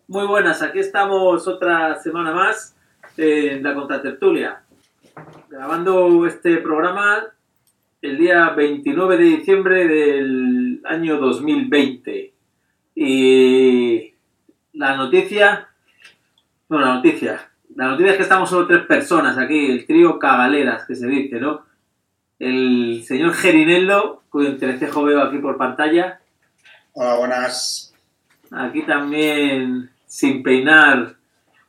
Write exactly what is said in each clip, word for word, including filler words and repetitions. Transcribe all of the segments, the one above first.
Muy buenas, aquí estamos otra semana más en la Contratertulia, grabando este programa el día veintinueve de diciembre del año dos mil veinte. Y la noticia, bueno, la noticia, la noticia es que estamos solo tres personas aquí, el trío Cagaleras, que se dice, ¿no? El señor Gerineldo, cuyo entrecejo veo aquí por pantalla. Hola, buenas. Aquí también, sin peinar,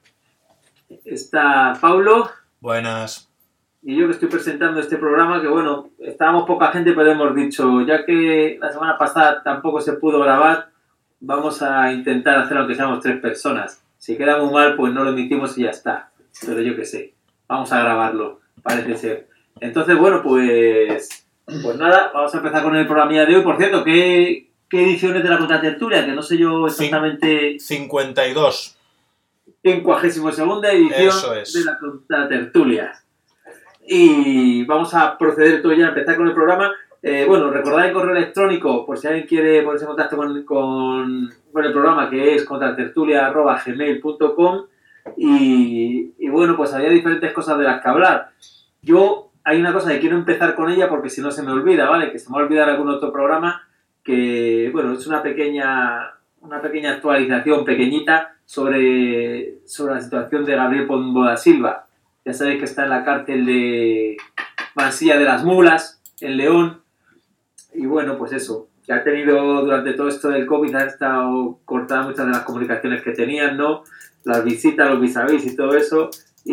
está Paulo. Buenas. Y yo que estoy presentando este programa, que bueno, estábamos poca gente, pero hemos dicho, ya que la semana pasada tampoco se pudo grabar, vamos a intentar hacer aunque seamos tres personas. Si queda muy mal, pues no lo emitimos y ya está. Pero yo qué sé, vamos a grabarlo, parece ser. Entonces, bueno, pues pues nada, vamos a empezar con el programa de hoy. Por cierto, ¿qué, qué edición es de la Contratertulia? Que no sé yo exactamente... cincuenta y dos. quincuagésima segunda edición Eso es. de la Contratertulia. Y vamos a proceder todo ya a empezar con el programa. Eh, bueno, recordad el correo electrónico por si alguien quiere ponerse en contacto con, con, con el programa, que es contratertulia arroba gmail punto com. Y, y bueno, pues había diferentes cosas de las que hablar. Yo hay una cosa que quiero empezar con ella porque si no se me olvida, ¿vale? Que se me va a olvidar algún otro programa, que bueno, es una pequeña, una pequeña actualización pequeñita sobre, sobre la situación de Gabriel Pombo da Silva. Ya sabéis que está en la cárcel de Mansilla de las Mulas, en León. Y bueno, pues eso, que ha tenido durante todo esto del COVID, ha estado cortadas muchas de las comunicaciones que tenían, ¿no? Las visitas, los vis a vis y todo eso.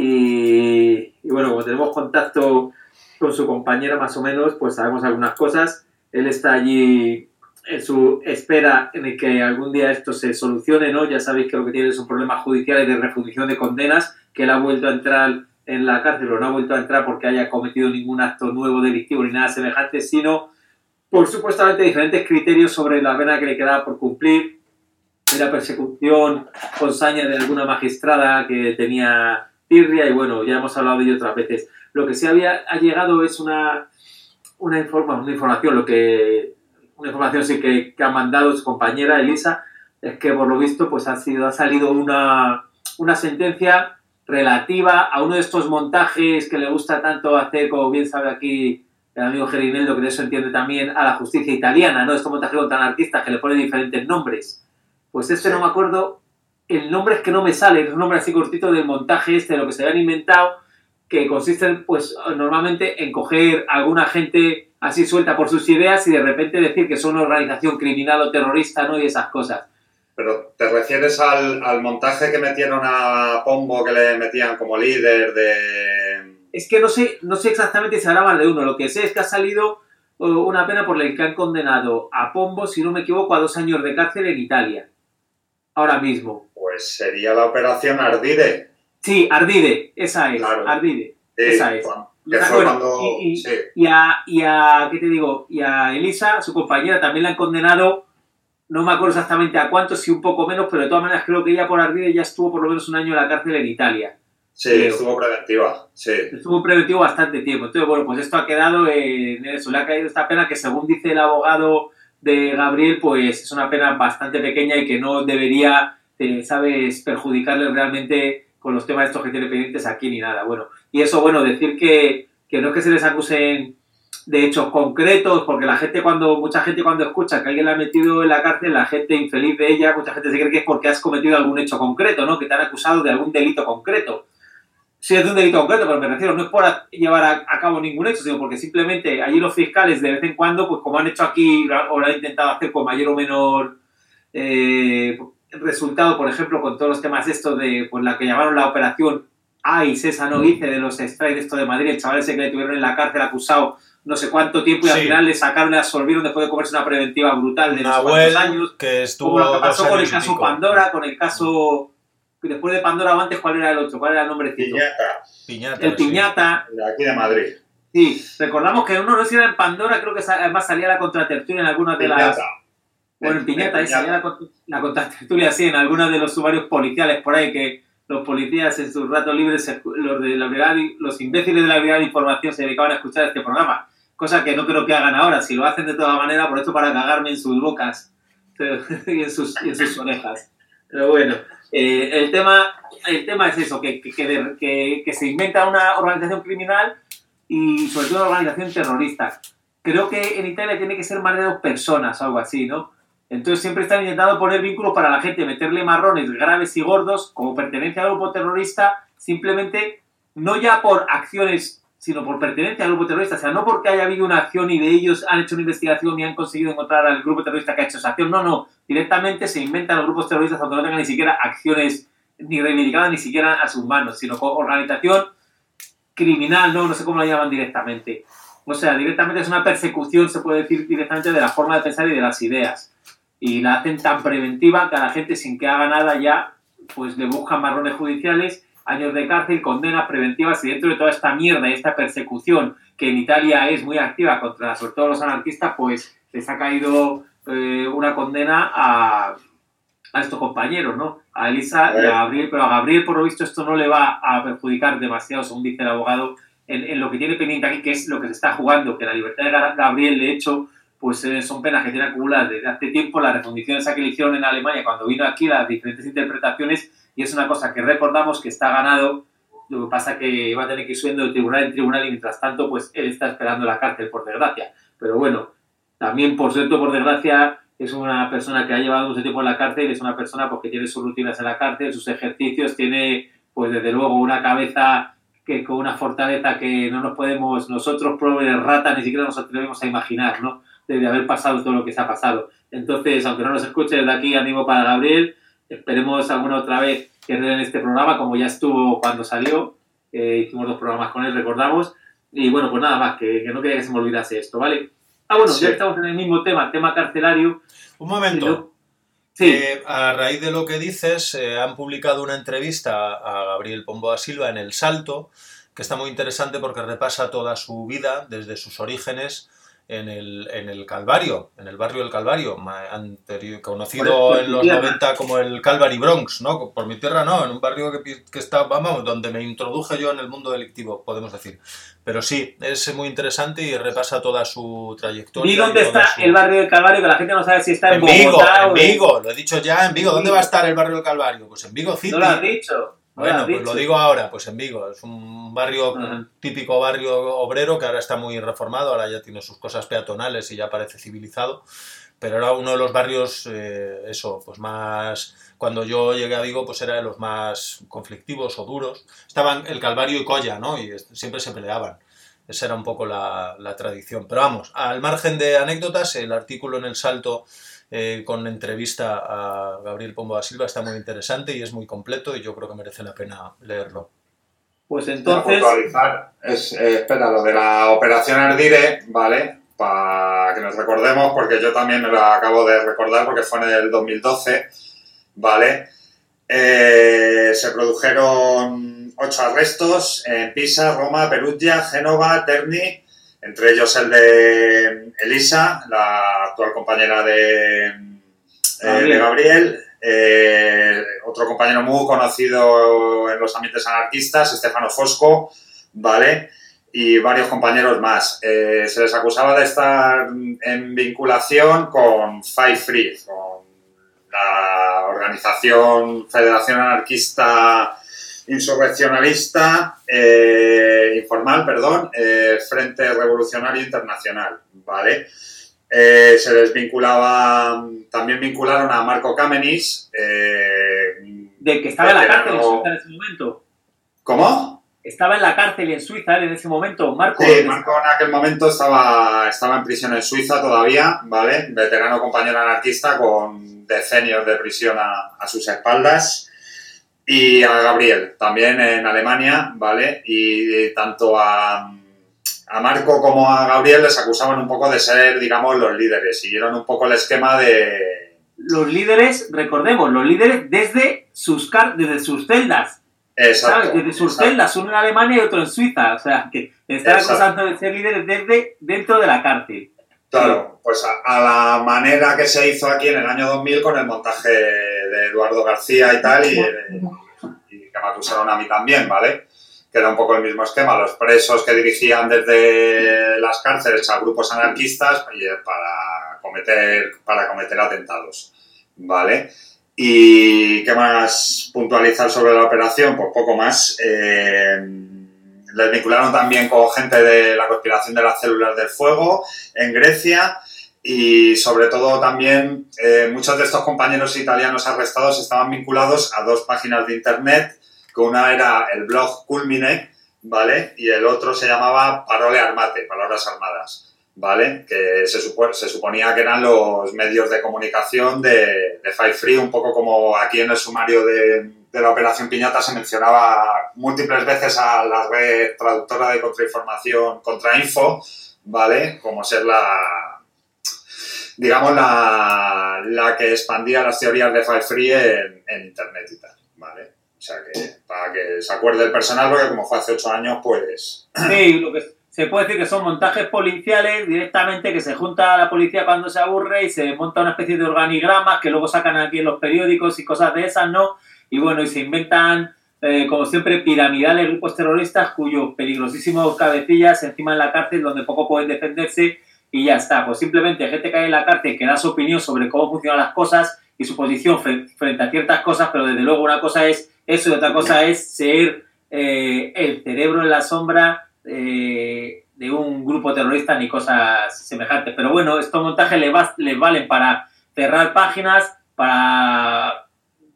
Y, y bueno, como tenemos contacto con su compañera más o menos, pues sabemos algunas cosas. Él está allí en su espera en el que algún día esto se solucione, ¿no? Ya sabéis que lo que tiene es un problema judicial y de refundición de condenas, que él ha vuelto a entrar en la cárcel, pero no ha vuelto a entrar porque haya cometido ningún acto nuevo delictivo ni nada semejante, sino por supuestamente diferentes criterios sobre la pena que le quedaba por cumplir, y la persecución con saña de alguna magistrada que tenía tirria, y bueno, ya hemos hablado de ello otras veces. Lo que sí había ha llegado es una, una, informa, una información, lo que una información sí que, que ha mandado su compañera Elisa, es que por lo visto pues ha, sido, ha salido una, una sentencia relativa a uno de estos montajes que le gusta tanto hacer, como bien sabe aquí el amigo Gerineldo, que de eso entiende también, a la justicia italiana, ¿no? Estos montajes con tan artistas que le ponen diferentes nombres. Pues este no me acuerdo, el nombre es que no me sale, es un nombre así cortito del montaje este, de lo que se habían inventado, que consiste pues normalmente en coger a alguna gente así suelta por sus ideas y de repente decir que son una organización criminal o terrorista, ¿no? Y esas cosas. Pero ¿te refieres al, al montaje que metieron a Pombo, que le metían como líder de...? Es que no sé, no sé exactamente si habrá más de uno. Lo que sé es que ha salido uh, una pena por la que han condenado a Pombo, si no me equivoco, a dos años de cárcel en Italia. Ahora mismo. Pues sería la operación Ardide. Sí, Ardide, esa es, Claro. Ardide, Sí, esa es. Juan, Y, que fue bueno, cuando... y, y, sí. y, a, y a, ¿qué te digo? Y a Elisa, su compañera, también la han condenado, no me acuerdo exactamente a cuánto, si un poco menos, pero de todas maneras creo que ella por Ardide ya estuvo por lo menos un año en la cárcel en Italia. Sí, creo. estuvo preventiva, sí. Estuvo preventivo bastante tiempo. Entonces, bueno, pues esto ha quedado en eso. Le ha caído esta pena que, según dice el abogado de Gabriel, pues es una pena bastante pequeña y que no debería, eh, ¿sabes?, perjudicarle realmente con los temas estos que tiene pendientes aquí ni nada. Bueno, y eso, bueno, decir que, que no es que se les acusen de hechos concretos, porque la gente cuando, mucha gente cuando escucha que alguien la ha metido en la cárcel, la gente infeliz de ella, mucha gente se cree que es porque has cometido algún hecho concreto, ¿no? Que te han acusado de algún delito concreto. Sí, es de un delito concreto, pero me refiero, no es por llevar a, a cabo ningún hecho, sino porque simplemente allí los fiscales de vez en cuando, pues como han hecho aquí o lo han intentado hacer con mayor o menor eh, resultado, por ejemplo, con todos los temas estos de pues la que llamaron la operación A I S, esa no hice, de los strikes de esto de Madrid, el chaval ese que le tuvieron en la cárcel acusado no sé cuánto tiempo y sí, al final le sacaron y le absorbieron después de comerse una preventiva brutal de no sé cuántos años. Que estuvo como lo que pasó con el caso pico. Pandora, con el caso... Después de Pandora o antes, ¿cuál era el otro? ¿Cuál era el nombrecito? Piñata. Piñata. El Piñata. Sí. De aquí de Madrid. Sí, recordamos que uno no sé si era en Pandora, creo que además salía la contratertulia en algunas de Piñata. las... Bueno, en Piñata, ahí salía la, la contratertulia, sí, en algunos de los sumarios policiales por ahí, que los policías en sus ratos libres, los, de la brigada, los imbéciles de la Brigada de Información se dedicaban a escuchar este programa, cosa que no creo que hagan ahora. Si lo hacen de toda manera, por esto para cagarme en sus bocas y en sus, y en sus orejas. Pero bueno, eh, el, tema, el tema es eso, que, que, que, que se inventa una organización criminal y sobre todo una organización terrorista. Creo que en Italia tiene que ser más de dos personas o algo así, ¿no? Entonces siempre están intentando poner vínculos para la gente, meterle marrones graves y gordos como pertenencia al grupo terrorista, simplemente no ya por acciones, sino por pertenencia al grupo terrorista. O sea, no porque haya habido una acción y de ellos han hecho una investigación y han conseguido encontrar al grupo terrorista que ha hecho esa acción. No, no. Directamente se inventan los grupos terroristas aunque no tengan ni siquiera acciones ni reivindicadas ni siquiera a sus manos, sino con organización criminal, no, no sé cómo la llaman directamente. O sea, directamente es una persecución, se puede decir directamente, de la forma de pensar y de las ideas. Y la hacen tan preventiva que a la gente sin que haga nada ya, pues le buscan marrones judiciales, años de cárcel, condenas preventivas y dentro de toda esta mierda y esta persecución que en Italia es muy activa contra sobre todo los anarquistas, pues les ha caído eh, una condena a, a estos compañeros, ¿no? A Elisa y a Gabriel, pero a Gabriel por lo visto esto no le va a perjudicar demasiado, según dice el abogado, en, en lo que tiene pendiente aquí, que es lo que se está jugando, que la libertad de Gabriel, de hecho, pues eh, son penas que tiene acumuladas desde hace tiempo, las refundiciones que le hicieron en Alemania cuando vino aquí, las diferentes interpretaciones, y es una cosa que recordamos que está ganado, lo que pasa que va a tener que ir subiendo de tribunal en tribunal y mientras tanto, pues él está esperando la cárcel, por desgracia. Pero bueno, también por cierto, por desgracia, es una persona que ha llevado mucho tiempo en la cárcel, es una persona pues, que tiene sus rutinas en la cárcel, sus ejercicios, tiene, pues desde luego, una cabeza que con una fortaleza que no nos podemos, nosotros, pobres ratas, ni siquiera nos atrevemos a imaginar, ¿no? De haber pasado todo lo que se ha pasado. Entonces, aunque no nos escuche desde aquí, ánimo para Gabriel, esperemos alguna otra vez que en este programa, como ya estuvo cuando salió, eh, hicimos dos programas con él, recordamos, y bueno, pues nada más, que, que no quería que se me olvidase esto, ¿vale? Ah, bueno, sí. Ya que estamos en el mismo tema, tema carcelario. Un momento. Sí. Eh, a raíz de lo que dices, eh, han publicado una entrevista a Gabriel Pombo da Silva en El Salto, que está muy interesante porque repasa toda su vida, desde sus orígenes, en el, en el Calvario, en el barrio del Calvario, anterior, conocido pues, en los tierra. noventa como el Calvary Bronx, ¿no? Por mi tierra no, en un barrio que, que está, vamos, donde me introduje yo en el mundo delictivo, podemos decir. Pero sí, es muy interesante y repasa toda su trayectoria. ¿Y dónde está su... el barrio del Calvario? Que la gente no sabe si está en, en Vigo, Bogotá en o Vigo, lo he dicho ya, en Vigo. ¿Dónde va a estar el barrio del Calvario? Pues en Vigo City. No lo has dicho. Bueno, pues lo digo ahora, pues en Vigo. Es un barrio, un típico barrio obrero que ahora está muy reformado, ahora ya tiene sus cosas peatonales y ya parece civilizado, pero era uno de los barrios, eh, eso, pues más... Cuando yo llegué a Vigo, pues era de los más conflictivos o duros. Estaban el Calvario y Colla, ¿no? Y siempre se peleaban. Esa era un poco la, la tradición. Pero vamos, al margen de anécdotas, el artículo en El Salto... Eh, con entrevista a Gabriel Pombo da Silva está muy interesante y es muy completo y yo creo que merece la pena leerlo. Pues entonces... Es, eh, espera, lo de la Operación Ardire, ¿vale? Para que nos recordemos, porque yo también me lo acabo de recordar porque fue en el dos mil doce, ¿vale? Eh, se produjeron ocho arrestos en Pisa, Roma, Perugia, Génova, Terni, entre ellos el de Elisa, la actual compañera de, eh, de Gabriel, eh, otro compañero muy conocido en los ambientes anarquistas, Stefano Fosco, ¿vale? Y varios compañeros más. Eh, se les acusaba de estar en vinculación con Five Free, con la organización Federación Anarquista Insurreccionalista, eh, informal, perdón, eh, Frente Revolucionario Internacional, ¿vale? Eh, se les vinculaba, también vincularon a Marco Kamenis. Eh, ¿De que estaba en la cárcel en Suiza en ese momento? ¿Cómo? Estaba en la cárcel en Suiza en ese momento, Marco. Sí, Marco en aquel momento estaba, estaba en prisión en Suiza todavía, ¿vale? Veterano compañero anarquista con decenios de prisión a, a sus espaldas. Y a Gabriel, también en Alemania, ¿vale? Y tanto a, a Marco como a Gabriel les acusaban un poco de ser, digamos, los líderes. Siguieron un poco el esquema de... Los líderes, recordemos, los líderes desde sus, car desde sus celdas. Exacto. ¿Sabes? Desde sus exacto. celdas, uno en Alemania y otro en Suiza. O sea, que están acusando de ser líderes desde dentro de la cárcel. Claro, pues a, a la manera que se hizo aquí en el año dos mil con el montaje de Eduardo García y tal, y, y que me acusaron a mí también, ¿vale? Que era un poco el mismo esquema, los presos que dirigían desde las cárceles a grupos anarquistas para cometer, para cometer atentados, ¿vale? ¿Y qué más puntualizar sobre la operación? Pues poco más. Eh, les vincularon también con gente de la conspiración de las células del fuego en Grecia y sobre todo también eh, muchos de estos compañeros italianos arrestados estaban vinculados a dos páginas de internet, que una era el blog Culmine, ¿vale? Y el otro se llamaba Parole Armate, Palabras Armadas, ¿vale? Que se, supo, se suponía que eran los medios de comunicación de, de Five Free, un poco como aquí en el sumario de, de la Operación Piñata se mencionaba múltiples veces a la red traductora de contrainformación Contrainfo, ¿vale? Como ser la, digamos, la, la que expandía las teorías de Five Free en, en Internet y tal, ¿vale? O sea que, para que se acuerde el personal, porque como fue hace ocho años, pues... Sí, lo que se puede decir que son montajes policiales directamente, que se junta la policía cuando se aburre y se monta una especie de organigramas que luego sacan aquí en los periódicos y cosas de esas, ¿no? Y bueno, y se inventan, eh, como siempre, piramidales grupos terroristas cuyos peligrosísimos cabecillas encima en la cárcel donde poco pueden defenderse y ya está. Pues simplemente gente que hay en la cárcel que da su opinión sobre cómo funcionan las cosas y su posición frente a ciertas cosas, pero desde luego una cosa es eso y otra cosa es ser eh, el cerebro en la sombra eh, de un grupo terrorista ni cosas semejantes. Pero bueno, estos montajes les, va, les valen para cerrar páginas, para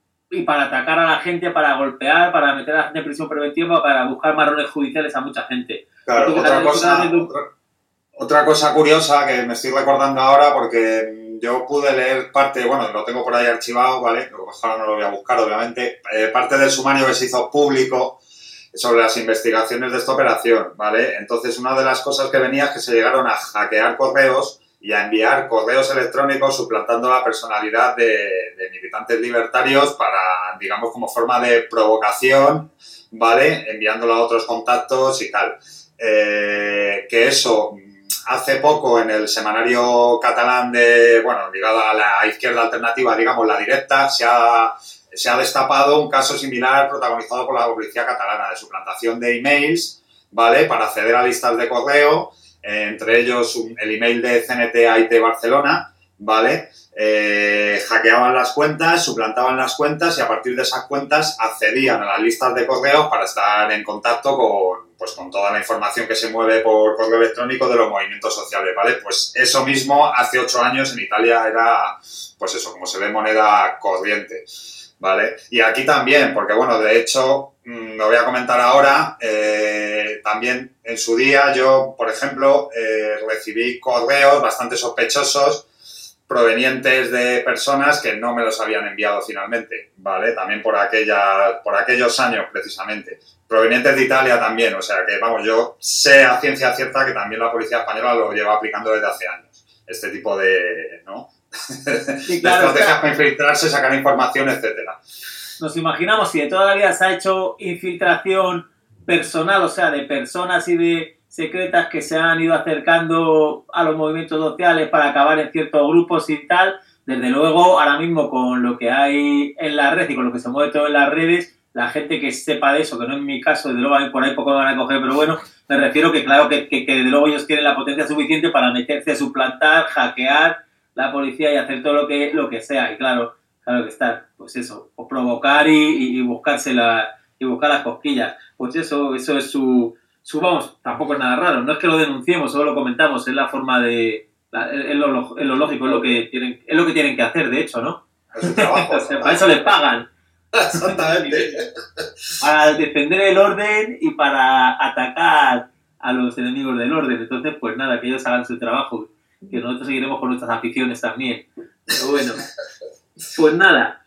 y para atacar a la gente, para golpear, para meter a la gente en prisión preventiva, para buscar marrones judiciales a mucha gente. Claro, Entonces, otra cosa, otra, otra cosa curiosa que me estoy recordando ahora, porque yo pude leer parte, bueno, lo tengo por ahí archivado, ¿vale? Ojalá no lo voy a buscar, obviamente, eh, parte del sumario que se hizo público sobre las investigaciones de esta operación, ¿vale? Entonces, una de las cosas que venía es que se llegaron a hackear correos y a enviar correos electrónicos suplantando la personalidad de, de militantes libertarios para, digamos, como forma de provocación, ¿vale? Enviándolo a otros contactos y tal. Eh, que eso, hace poco en el semanario catalán de, bueno, ligado a la izquierda alternativa, digamos, la directa, se ha, se ha destapado un caso similar protagonizado por la policía catalana de suplantación de emails, ¿vale? Para acceder a listas de correo, entre ellos un, el email de C N T A I T Barcelona, ¿vale? Eh, hackeaban las cuentas, suplantaban las cuentas y a partir de esas cuentas accedían a las listas de correos para estar en contacto con, pues, con toda la información que se mueve por correo electrónico de los movimientos sociales, ¿vale? Pues eso mismo hace ocho años en Italia era, pues eso, como se ve, moneda corriente, ¿vale? Y aquí también, porque bueno, de hecho, mmm, lo voy a comentar ahora, eh, también en su día yo, por ejemplo, eh, recibí correos bastante sospechosos provenientes de personas que no me los habían enviado finalmente, ¿vale? También por, aquella, por aquellos años, precisamente. Provenientes de Italia también, o sea que, vamos, yo sé a ciencia cierta que también la policía española lo lleva aplicando desde hace años. Este tipo de, ¿no? Sí, claro, de estrategias para infiltrarse, sacar información, etcétera. Nos imaginamos si de toda la vida se ha hecho infiltración personal, o sea, de personas y de secretas que se han ido acercando a los movimientos sociales para acabar en ciertos grupos y tal, desde luego, ahora mismo con lo que hay en la red y con lo que se mueve todo en las redes, la gente que sepa de eso, que no es mi caso, desde luego por ahí poco van a coger, pero bueno, me refiero que claro que, que, que desde luego ellos tienen la potencia suficiente para meterse, suplantar, hackear la policía y hacer todo lo que, lo que sea, y claro, claro que está, pues eso, o provocar y, y buscarse la, y buscar las cosquillas, pues eso, eso es su... Su, vamos, tampoco es nada raro, no es que lo denunciemos, solo lo comentamos, es la forma de... La, es, lo, es lo lógico, es lo, que tienen, es lo que tienen que hacer, de hecho, ¿no? Es su trabajo. O sea, para eso les pagan. Exactamente. Para defender el orden y para atacar a los enemigos del orden. Entonces, pues nada, que ellos hagan su trabajo, que nosotros seguiremos con nuestras aficiones también. Pero bueno, pues nada.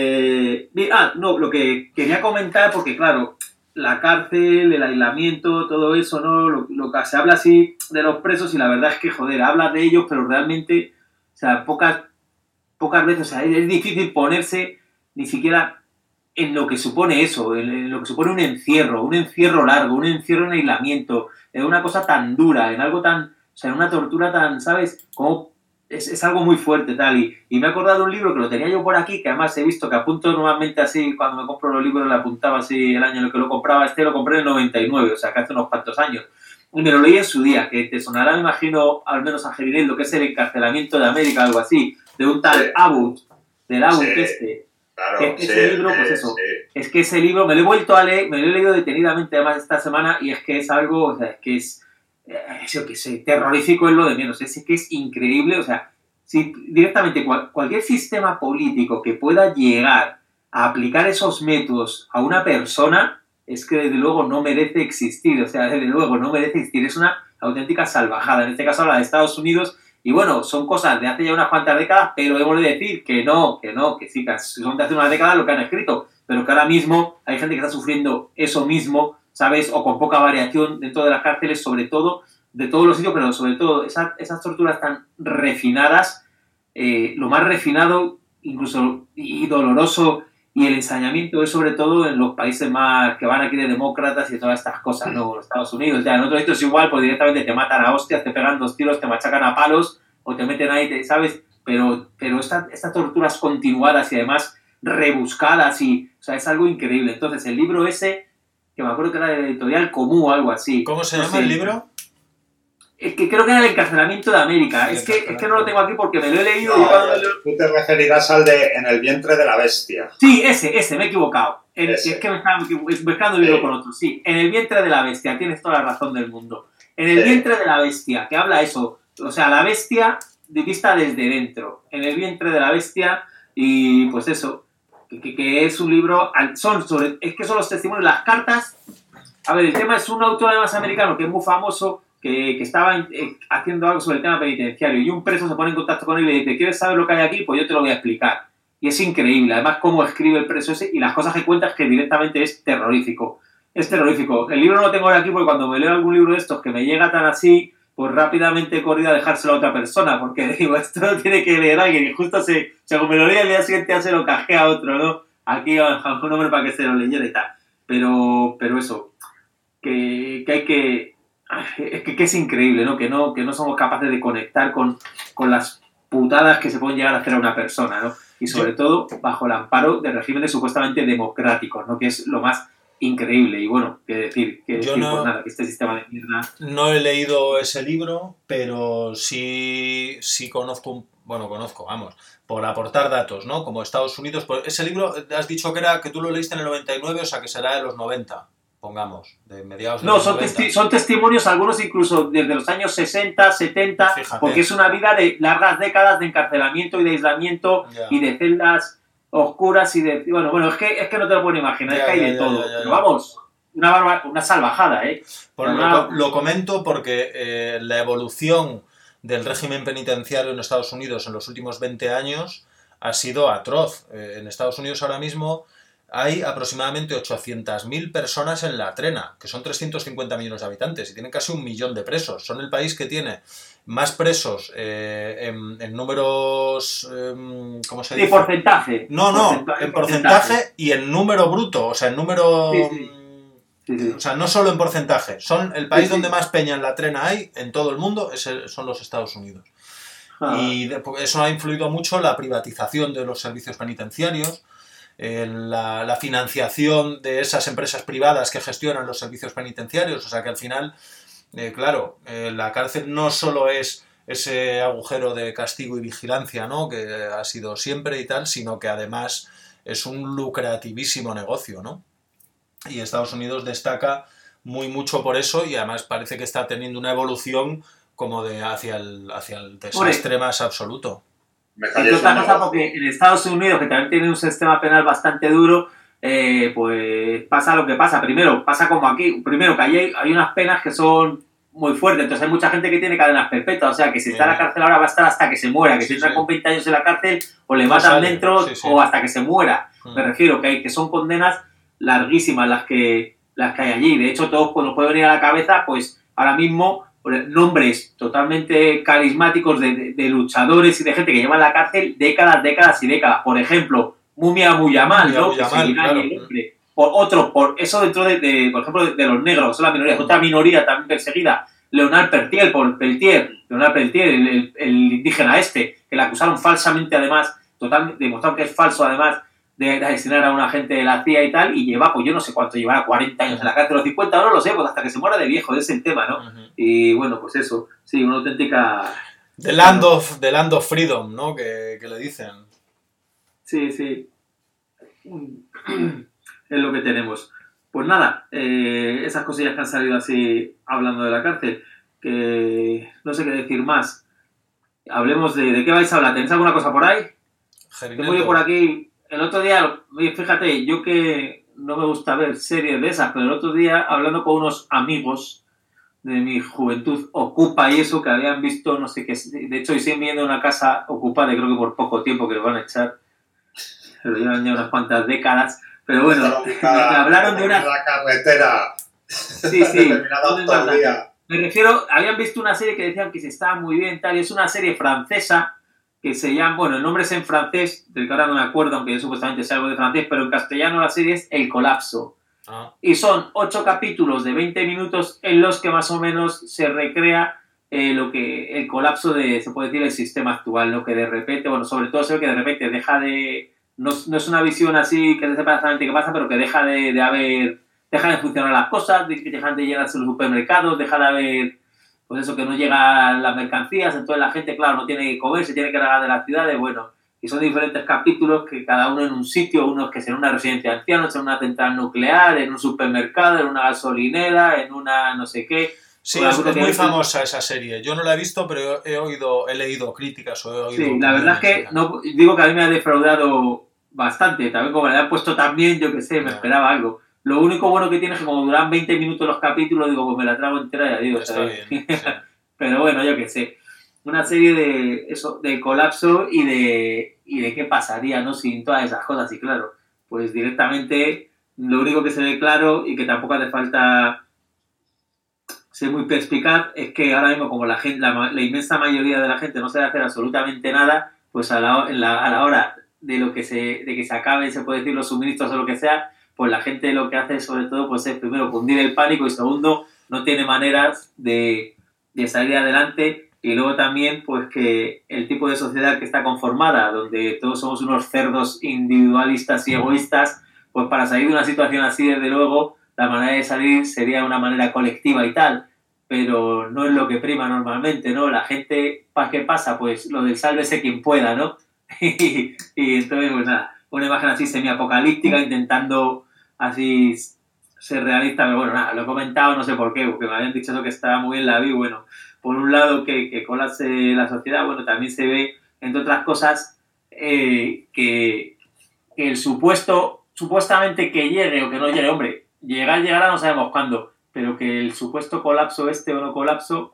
Eh, ah, no, lo que quería comentar, porque claro... la cárcel, el aislamiento, todo eso, ¿no? Lo, lo que se habla así de los presos y la verdad es que, joder, hablas de ellos, pero realmente, o sea, pocas, pocas veces, o sea, es, es difícil ponerse ni siquiera en lo que supone eso, en, en lo que supone un encierro, un encierro largo, un encierro en aislamiento, en una cosa tan dura, en algo tan, o sea, en una tortura tan, ¿sabes? Como es, es algo muy fuerte, tal, y, y me he acordado de un libro que lo tenía yo por aquí, que además he visto que apunto normalmente así, cuando me compro los libros le apuntaba así el año en el que lo compraba, este lo compré en el noventa y nueve, o sea, que hace unos cuantos años, y me lo leí en su día, que te sonará, me imagino, al menos a Jerinel, lo que es el encarcelamiento de América, algo así, de un tal Abbott, del Abbott sí. este, Claro, que sí, ese libro, pues eh, eso, sí. es que ese libro me lo he vuelto a leer, me lo he leído detenidamente además esta semana y es que es algo, o sea, es que es, eh, yo qué sé, terrorífico es lo de menos, es que es increíble, o sea, si directamente cual, cualquier sistema político que pueda llegar a aplicar esos métodos a una persona, es que desde luego no merece existir, o sea, desde luego no merece existir, es una auténtica salvajada, en este caso la de Estados Unidos, y bueno, son cosas de hace ya unas cuantas décadas, pero hemos de decir que no, que no, que sí, que son de hace unas décadas lo que han escrito, pero que ahora mismo hay gente que está sufriendo eso mismo, ¿sabes? O con poca variación dentro de las cárceles, sobre todo, de todos los sitios, pero sobre todo esa, esas torturas tan refinadas, eh, lo más refinado, incluso y doloroso, y el ensañamiento es sobre todo en los países más que van aquí de demócratas y todas estas cosas, ¿no? Los Estados Unidos, ya en otros sitios igual, pues directamente te matan a hostias, te pegan dos tiros, te machacan a palos, o te meten ahí, te, ¿sabes? Pero, pero estas esta torturas continuadas y además rebuscadas, y, o sea, es algo increíble. Entonces, el libro ese, que me acuerdo que era de la editorial Comú o algo así. ¿Cómo se no llama sé, el libro? Es que creo que era el encarcelamiento de América. El Es que, es que no lo tengo aquí porque me lo he leído. No, y cuando me lo- tú te referirás al de En el vientre de la bestia. Sí, ese, ese, me he equivocado. El- Ese. es que me estaba buscando el libro Sí. con otro. Sí, En el vientre de la bestia, tienes toda la razón del mundo. En el Sí. vientre de la bestia, que habla eso, o sea, la bestia de vista desde dentro. En el vientre de la bestia, y pues eso, que, que- que es un libro, al- son sobre, es que son los testimonios, las cartas. A ver, el tema es un autor además americano que es muy famoso, que, que estaba eh, haciendo algo sobre el tema penitenciario, y un preso se pone en contacto con él y le dice, ¿quieres saber lo que hay aquí? Pues yo te lo voy a explicar. Y es increíble, además, cómo escribe el preso ese y las cosas que cuenta es que directamente es terrorífico. Es terrorífico. El libro no lo tengo ahora aquí porque cuando me leo algún libro de estos que me llega tan así, pues rápidamente he corrido a dejárselo a otra persona, porque digo, esto lo tiene que leer alguien, y justo se, según me lo lea el día siguiente ya se lo cajé a otro, ¿no? Aquí a, a un hombre para que se lo leyera y tal. Pero, pero eso, que, que hay que... Es que, que es increíble, ¿no? Que, ¿no? que no somos capaces de conectar con, con las putadas que se pueden llegar a hacer a una persona, ¿no? Y sobre todo bajo el amparo de regímenes supuestamente democráticos, ¿no? Que es lo más increíble. Y bueno, qué decir, qué Yo decir, no- pues nada, que este sistema de mierda... No he leído ese libro, pero sí, sí conozco, un- bueno, conozco, vamos, por aportar datos, ¿no? Como Estados Unidos, pues ese libro, has dicho que era que tú lo leíste en el noventa y nueve, o sea que será de los noventa, pongamos, de mediados de No, los son, noventa. testi son testimonios, algunos incluso desde los años sesenta, setenta, Fíjate. porque es una vida de largas décadas de encarcelamiento y de aislamiento Ya. y de celdas oscuras y de... Bueno, bueno, es que, es que no te lo puedo imaginar, Ya, es que hay ya, de ya, todo. ya, ya, Pero ya. vamos, una, barba, una salvajada, ¿eh? Por Una- lo, lo comento porque eh, la evolución del régimen penitenciario en Estados Unidos en los últimos veinte años ha sido atroz. Eh, en Estados Unidos ahora mismo hay aproximadamente ochocientas mil personas en la trena, que son trescientos cincuenta millones de habitantes y tienen casi un millón de presos. Son el país que tiene más presos eh, en, en números... eh, ¿cómo se Sí, dice? porcentaje. No, no, Porcentaje, en porcentaje y en número bruto, o sea, en número... Sí, sí. Sí, sí. O sea, no solo en porcentaje, son el país Sí, sí. donde más peña en la trena hay en todo el mundo, es el- son los Estados Unidos. Ah. Y de- porque eso ha influido mucho la privatización de los servicios penitenciarios, eh, la, la financiación de esas empresas privadas que gestionan los servicios penitenciarios, o sea que al final, eh, claro, eh, la cárcel no solo es ese agujero de castigo y vigilancia, ¿no?, que ha sido siempre y tal, sino que además es un lucrativísimo negocio, ¿no? Y Estados Unidos destaca muy mucho por eso y además parece que está teniendo una evolución como de hacia el, hacia el desastre más absoluto. Me Entre calles otras un cosas, negocio. porque en Estados Unidos, que también tiene un sistema penal bastante duro, eh, pues pasa lo que pasa. Primero, pasa como aquí. Primero, que ahí hay, hay unas penas que son muy fuertes. Entonces hay mucha gente que tiene cadenas perpetuas. O sea, que si está en la cárcel ahora va a estar hasta que se muera. Que Sí, si entra sí. con veinte años en la cárcel, o le No matan sale. dentro, Sí, sí. o hasta que se muera. Mm. Me refiero, que, hay, que son condenas larguísimas las que, las que hay allí. De hecho, todos pues, nos puede venir a la cabeza, pues ahora mismo, nombres totalmente carismáticos de, de, de luchadores y de gente que lleva en la cárcel décadas, décadas y décadas. Por ejemplo, Mumia Muyamal, Mumia ¿no? Muyamal, que seguirá claro. ahí el hombre. Por otro, por eso dentro de, de por ejemplo, de, de los negros, son la minoría, es otra minoría también perseguida. Leonard Peltier, por Peltier, Leonard Peltier, el, el, el indígena este, que le acusaron falsamente, además, totalmente, demostraron que es falso, además, de, de asesinar a un agente de la C I A y tal, y lleva, pues yo no sé cuánto, llevará cuarenta años en la cárcel, o cincuenta, no lo sé, pues hasta que se muera de viejo, ese es el tema, ¿no? Ujú. Y bueno, pues eso, sí, una auténtica... The Land of, the land of Freedom, ¿no? Que, que le dicen. Sí, sí. es lo que tenemos. Pues nada, eh, esas cosillas que han salido así hablando de la cárcel, que no sé qué decir más. Hablemos de, ¿de qué vais a hablar? ¿Tenéis alguna cosa por ahí? Tengo yo por aquí, el otro día, fíjate, yo que no me gusta ver series de esas, pero el otro día hablando con unos amigos de mi juventud ocupa y eso, que habían visto, no sé qué, de hecho, y siguen viendo una casa ocupada, y creo que por poco tiempo que lo van a echar, pero llevan ya unas cuantas décadas, pero bueno, me hablaron de una... La carretera. Sí, sí. Me refiero, habían visto una serie que decían que se estaba muy bien, tal, y es una serie francesa que se llama, bueno, el nombre es en francés, del que ahora no me acuerdo, aunque yo supuestamente sé algo de francés, pero en castellano la serie es El Colapso. Ah. Y son ocho capítulos de veinte minutos en los que más o menos se recrea eh, lo que el colapso de, se puede decir, el sistema actual, lo que de repente, bueno, sobre todo se ve que de repente deja de, no, no es una visión así que no sepa exactamente qué pasa, pero que deja de, de haber, dejan de funcionar las cosas, de, que dejan de llenarse los supermercados, deja de haber, pues eso, que no llegan las mercancías, entonces la gente, claro, no tiene que comer, se tiene que largar de las ciudades, bueno, y son diferentes capítulos que cada uno en un sitio, unos que son en una residencia de ancianos, en una central nuclear, en un supermercado, en una gasolinera, en una no sé qué. Sí, es, es muy famosa esa serie. Yo no la he visto, pero he oído, he leído críticas o he oído... Sí, la verdad es que no, digo que a mí me ha defraudado bastante. También como le han puesto tan bien, yo qué sé, me no. esperaba algo. Lo único bueno que tiene es que como duran veinte minutos los capítulos, digo, pues me la trago entera y ya digo. Está bien, sí. Pero bueno, yo qué sé. Una serie de eso, de colapso y de, y de qué pasaría, ¿no? Sin todas esas cosas. Y claro, pues directamente lo único que se ve claro y que tampoco hace falta ser muy perspicaz es que ahora mismo como la gente, la, la inmensa mayoría de la gente no sabe hacer absolutamente nada, pues a la, en la, a la hora de lo que se, de que se acaben, se puede decir, los suministros o lo que sea, pues la gente lo que hace sobre todo pues es primero cundir el pánico y segundo no tiene maneras de, de salir adelante. Y luego también, pues que el tipo de sociedad que está conformada, donde todos somos unos cerdos individualistas y egoístas, pues para salir de una situación así, desde luego, la manera de salir sería una manera colectiva y tal, pero no es lo que prima normalmente, ¿no? La gente, ¿para qué pasa? Pues lo del sálvese quien pueda, ¿no? y, y entonces, pues nada, una imagen así semi-apocalíptica, intentando así ser realista, pero bueno, nada, lo he comentado, no sé por qué, porque me habían dicho eso que estaba muy bien la vi, bueno... Por un lado, que, que colapse la sociedad, bueno, también se ve, entre otras cosas, eh, que, que el supuesto, supuestamente que llegue o que no llegue, hombre, llegar, llegará, no sabemos cuándo, pero que el supuesto colapso este o no colapso,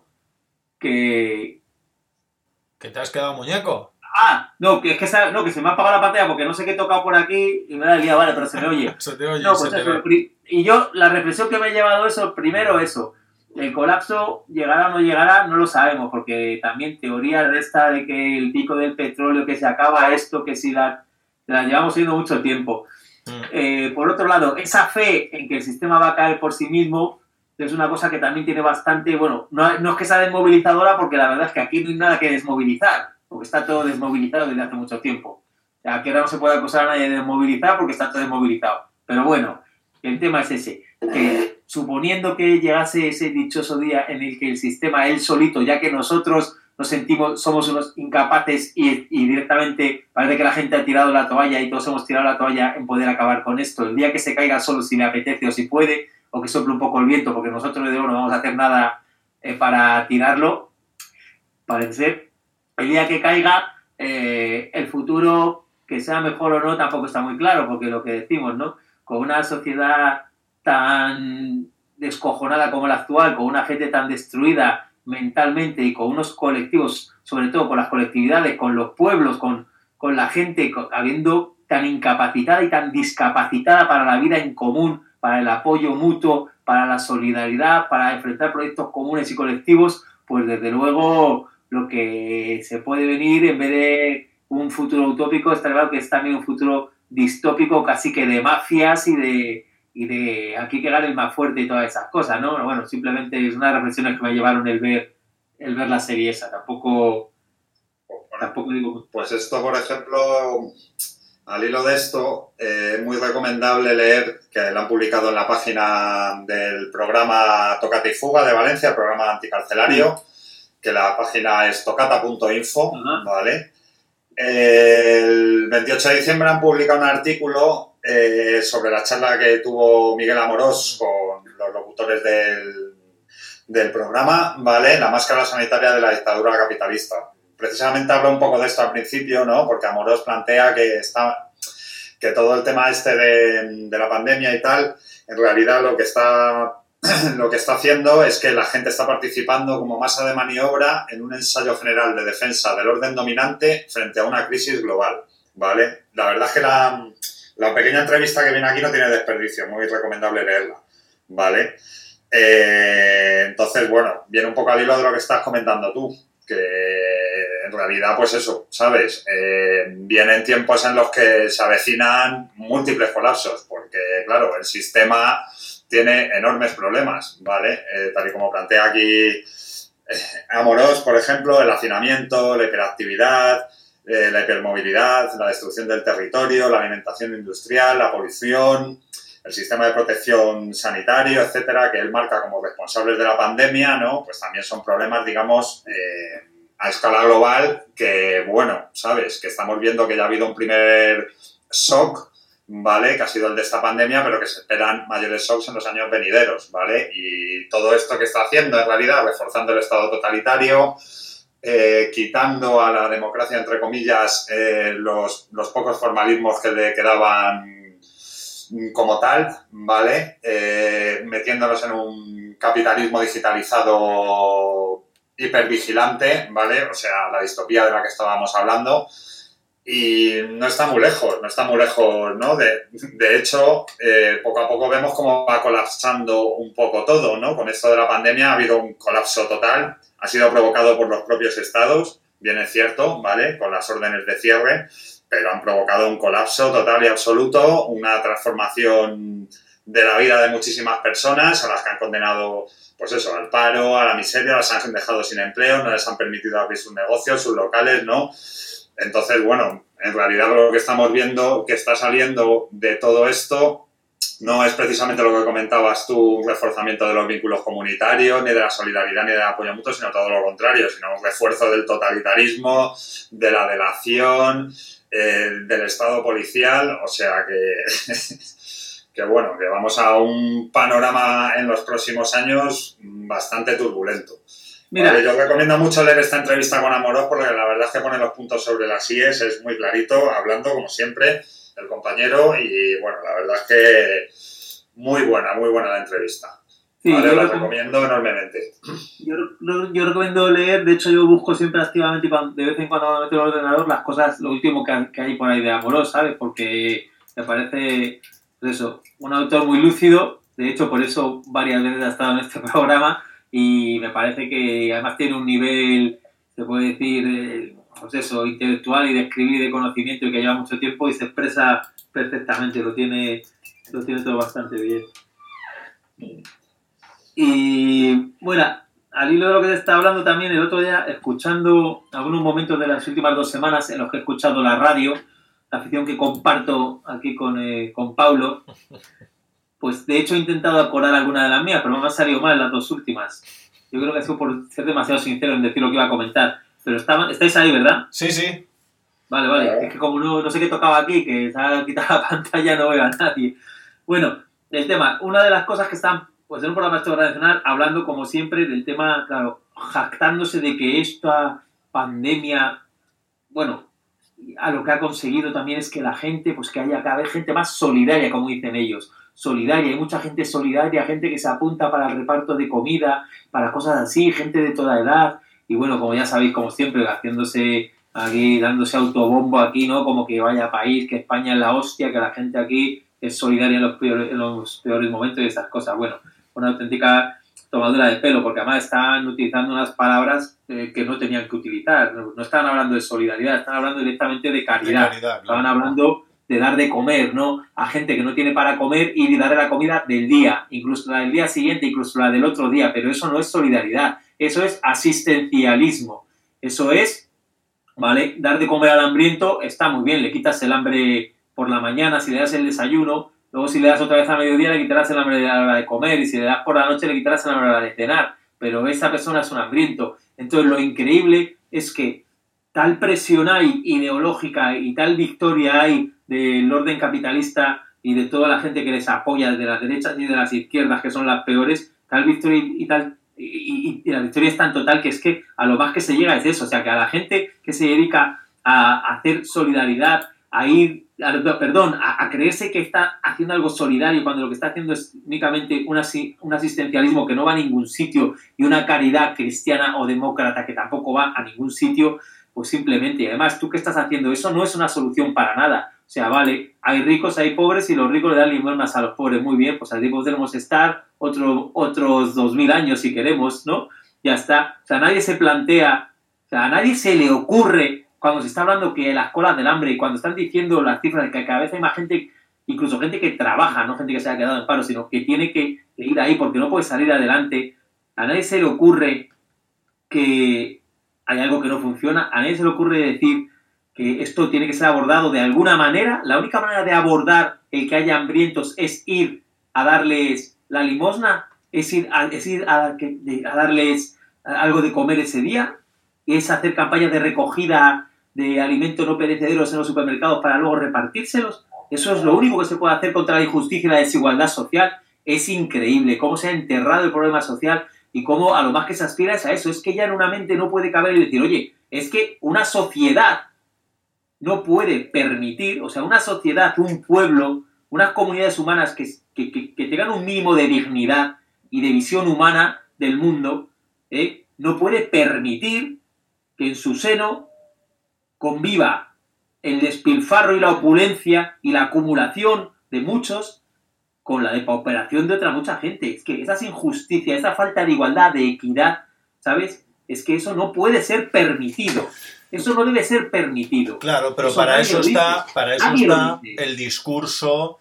que... ¿Que te has quedado muñeco? Ah, no, que es que, se, no, que se me ha apagado la pantalla porque no sé qué he tocado por aquí y me da el día, vale, pero se me oye. Se te oye, no, se pues te eso, ve. Y yo, la reflexión que me he llevado eso, primero eso, el colapso llegará o no llegará, no lo sabemos, porque también teoría resta de que el pico del petróleo, que se acaba esto, que si la, la llevamos siguiendo mucho tiempo. Mm. Eh, por otro lado, esa fe en que el sistema va a caer por sí mismo es una cosa que también tiene bastante, bueno, no, no es que sea desmovilizadora, porque la verdad es que aquí no hay nada que desmovilizar, porque está todo desmovilizado desde hace mucho tiempo. O sea, aquí ahora no se puede acusar a nadie de desmovilizar porque está todo desmovilizado. Pero bueno, el tema es ese, que suponiendo que llegase ese dichoso día en el que el sistema, él solito, ya que nosotros nos sentimos, somos unos incapaces y, y directamente parece que la gente ha tirado la toalla y todos hemos tirado la toalla en poder acabar con esto, el día que se caiga solo si le apetece o si puede, o que sople un poco el viento, porque nosotros de nuevo no vamos a hacer nada eh, para tirarlo, parece ser, el día que caiga, eh, el futuro, que sea mejor o no, tampoco está muy claro, porque lo que decimos, ¿no? Con una sociedad tan descojonada como la actual, con una gente tan destruida mentalmente y con unos colectivos, sobre todo con las colectividades, con los pueblos, con, con la gente con, habiendo tan incapacitada y tan discapacitada para la vida en común, para el apoyo mutuo, para la solidaridad, para enfrentar proyectos comunes y colectivos, pues desde luego lo que se puede venir en vez de un futuro utópico, está claro que es también un futuro distópico, casi que de mafias y de, y de aquí que gane el más fuerte y todas esas cosas, ¿no? Bueno, simplemente es unas reflexiones que me llevaron el ver, el ver la serie esa, tampoco, bueno, tampoco digo... Pues esto, por ejemplo, al hilo de esto, eh, es muy recomendable leer, que lo han publicado en la página del programa Tócate y Fuga de Valencia, el programa anticarcelario, sí. Que la página es tocata punto info, uh-huh. ¿Vale? El veintiocho de diciembre han publicado un artículo eh, sobre la charla que tuvo Miguel Amorós con los locutores del, del programa, ¿vale? La máscara sanitaria de la dictadura capitalista. Precisamente habla un poco de esto al principio, ¿no? Porque Amorós plantea que, está, que todo el tema este de, de la pandemia y tal, en realidad lo que está... lo que está haciendo es que la gente está participando como masa de maniobra en un ensayo general de defensa del orden dominante frente a una crisis global, ¿vale? La verdad es que la, la pequeña entrevista que viene aquí no tiene desperdicio, muy recomendable leerla, ¿vale? Eh, entonces, bueno, viene un poco al hilo de lo que estás comentando tú, que en realidad, pues eso, ¿sabes? Eh, vienen tiempos en los que se avecinan múltiples colapsos, porque, claro, el sistema tiene enormes problemas, ¿vale? Eh, tal y como plantea aquí eh, Amorós, por ejemplo, el hacinamiento, la hiperactividad, eh, la hipermovilidad, la destrucción del territorio, la alimentación industrial, la polución, el sistema de protección sanitario, etcétera, que él marca como responsables de la pandemia, ¿no? Pues también son problemas, digamos, eh, a escala global que, bueno, ¿sabes? Que estamos viendo que ya ha habido un primer shock, ¿vale? Que ha sido el de esta pandemia, pero que se esperan mayores shocks en los años venideros, ¿vale? Y todo esto que está haciendo, en realidad, reforzando el Estado totalitario, eh, quitando a la democracia, entre comillas, eh, los, los pocos formalismos que le quedaban como tal, ¿vale? Eh, metiéndonos en un capitalismo digitalizado hipervigilante, ¿vale? O sea, la distopía de la que estábamos hablando. Y no está muy lejos, no está muy lejos, ¿no? De, de hecho, eh, poco a poco vemos cómo va colapsando un poco todo, ¿no? Con esto de la pandemia ha habido un colapso total, ha sido provocado por los propios estados, bien es cierto, ¿vale? Con las órdenes de cierre, pero han provocado un colapso total y absoluto, una transformación de la vida de muchísimas personas a las que han condenado, pues eso, al paro, a la miseria, las han dejado sin empleo, no les han permitido abrir sus negocios, sus locales, ¿no? Entonces, bueno, en realidad lo que estamos viendo que está saliendo de todo esto no es precisamente lo que comentabas tú, un reforzamiento de los vínculos comunitarios, ni de la solidaridad, ni del apoyo mutuo, sino todo lo contrario, sino un refuerzo del totalitarismo, de la delación, eh, del Estado policial, o sea que, que, bueno, que vamos a un panorama en los próximos años bastante turbulento. Mira, vale, yo recomiendo mucho leer esta entrevista con Amorós porque la verdad es que pone los puntos sobre las íes, es muy clarito, hablando como siempre el compañero y bueno, la verdad es que muy buena, muy buena la entrevista. Sí, vale, yo la recomiendo enormemente. Yo, yo recomiendo leer, de hecho yo busco siempre activamente de vez en cuando meto el ordenador las cosas, lo último que, que hay por ahí de Amorós, ¿sabes? Porque me parece, pues eso, un autor muy lúcido, de hecho por eso varias veces ha estado en este programa. Y me parece que además tiene un nivel, se puede decir, eh, pues eso, intelectual y de escribir, de conocimiento y que lleva mucho tiempo y se expresa perfectamente, lo tiene, lo tiene todo bastante bien. Y bueno, al hilo de lo que te estaba hablando también el otro día, escuchando algunos momentos de las últimas dos semanas en los que he escuchado la radio, la afición que comparto aquí con, eh, con Paulo, pues de hecho he intentado acordar alguna de las mías, pero me han salido mal las dos últimas. Yo creo que ha sido por ser demasiado sincero en decir lo que iba a comentar. Pero estaban, estáis ahí, ¿verdad? Sí, sí. Vale, vale. Es que como no, no sé qué tocaba aquí, que se ha quitado la pantalla, no veo a nadie. Bueno, el tema. Una de las cosas que están, pues en un programa nacional, hablando como siempre del tema, claro, jactándose de que esta pandemia, bueno, a lo que ha conseguido también es que la gente, pues que haya cada vez gente más solidaria, como dicen ellos. Solidaria, hay mucha gente solidaria, gente que se apunta para el reparto de comida, para cosas así, gente de toda edad, y bueno, como ya sabéis, como siempre, haciéndose aquí, dándose autobombo aquí, ¿no? Como que vaya país, que España es la hostia, que la gente aquí es solidaria en los peores, en los peores momentos y esas cosas. Bueno, una auténtica tomadura de pelo, porque además están utilizando unas palabras eh, que no tenían que utilizar, no, no estaban hablando de solidaridad, están hablando directamente de caridad, de caridad, estaban claro. hablando de dar de comer, ¿no? A gente que no tiene para comer y de darle la comida del día, incluso la del día siguiente, incluso la del otro día, pero eso no es solidaridad, eso es asistencialismo, eso es, ¿vale? Dar de comer al hambriento está muy bien, le quitas el hambre por la mañana, si le das el desayuno, luego si le das otra vez a mediodía le quitarás el hambre a la hora de comer y si le das por la noche le quitarás el hambre a la hora de cenar, pero esa persona es un hambriento. Entonces lo increíble es que tal presión hay ideológica y tal victoria hay del orden capitalista y de toda la gente que les apoya, de las derechas y de las izquierdas, que son las peores, tal victoria y tal, y, y, y la victoria es tan total que es que a lo más que se llega es eso, o sea, que a la gente que se dedica a, a hacer solidaridad, a ir, a, perdón, a, a creerse que está haciendo algo solidario cuando lo que está haciendo es únicamente un, asi, un asistencialismo que no va a ningún sitio y una caridad cristiana o demócrata que tampoco va a ningún sitio, pues simplemente, y además tú que estás haciendo eso no es una solución para nada. O sea, vale, hay ricos, hay pobres y los ricos le dan limosnas a los pobres. Muy bien, pues así podemos estar otro, otros dos mil años si queremos, ¿no? Ya está. O sea, nadie se plantea, o sea, a nadie se le ocurre cuando se está hablando que las colas del hambre y cuando están diciendo las cifras de que cada vez hay más gente, incluso gente que trabaja, no gente que se ha quedado en paro, sino que tiene que ir ahí porque no puede salir adelante. A nadie se le ocurre que hay algo que no funciona. A nadie se le ocurre decir que esto tiene que ser abordado de alguna manera. La única manera de abordar el que haya hambrientos es ir a darles la limosna, es ir a, es ir a, a darles algo de comer ese día, es hacer campañas de recogida de alimentos no perecederos en los supermercados para luego repartírselos. Eso es lo único que se puede hacer contra la injusticia y la desigualdad social. Es increíble cómo se ha enterrado el problema social y cómo a lo más que se aspira es a eso. Es que ya en una mente no puede caber y decir, oye, es que una sociedad no puede permitir, o sea, una sociedad, un pueblo, unas comunidades humanas que, que, que, que tengan un mínimo de dignidad y de visión humana del mundo, ¿eh? no puede permitir que en su seno conviva el despilfarro y la opulencia y la acumulación de muchos con la depauperación de otra mucha gente. Es que esas injusticias, esa falta de igualdad, de equidad, ¿sabes? Es que eso no puede ser permitido. Eso no debe ser permitido. Claro, pero eso para eso está, para eso está dice. el discurso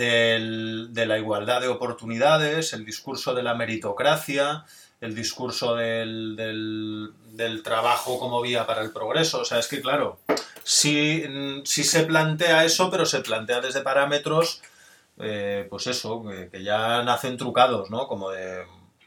del, de la igualdad de oportunidades, el discurso de la meritocracia, el discurso del, del, del trabajo como vía para el progreso. O sea, es que claro, sí, sí se plantea eso, pero se plantea desde parámetros, eh, pues eso, que, que ya nacen trucados, ¿no? Como de...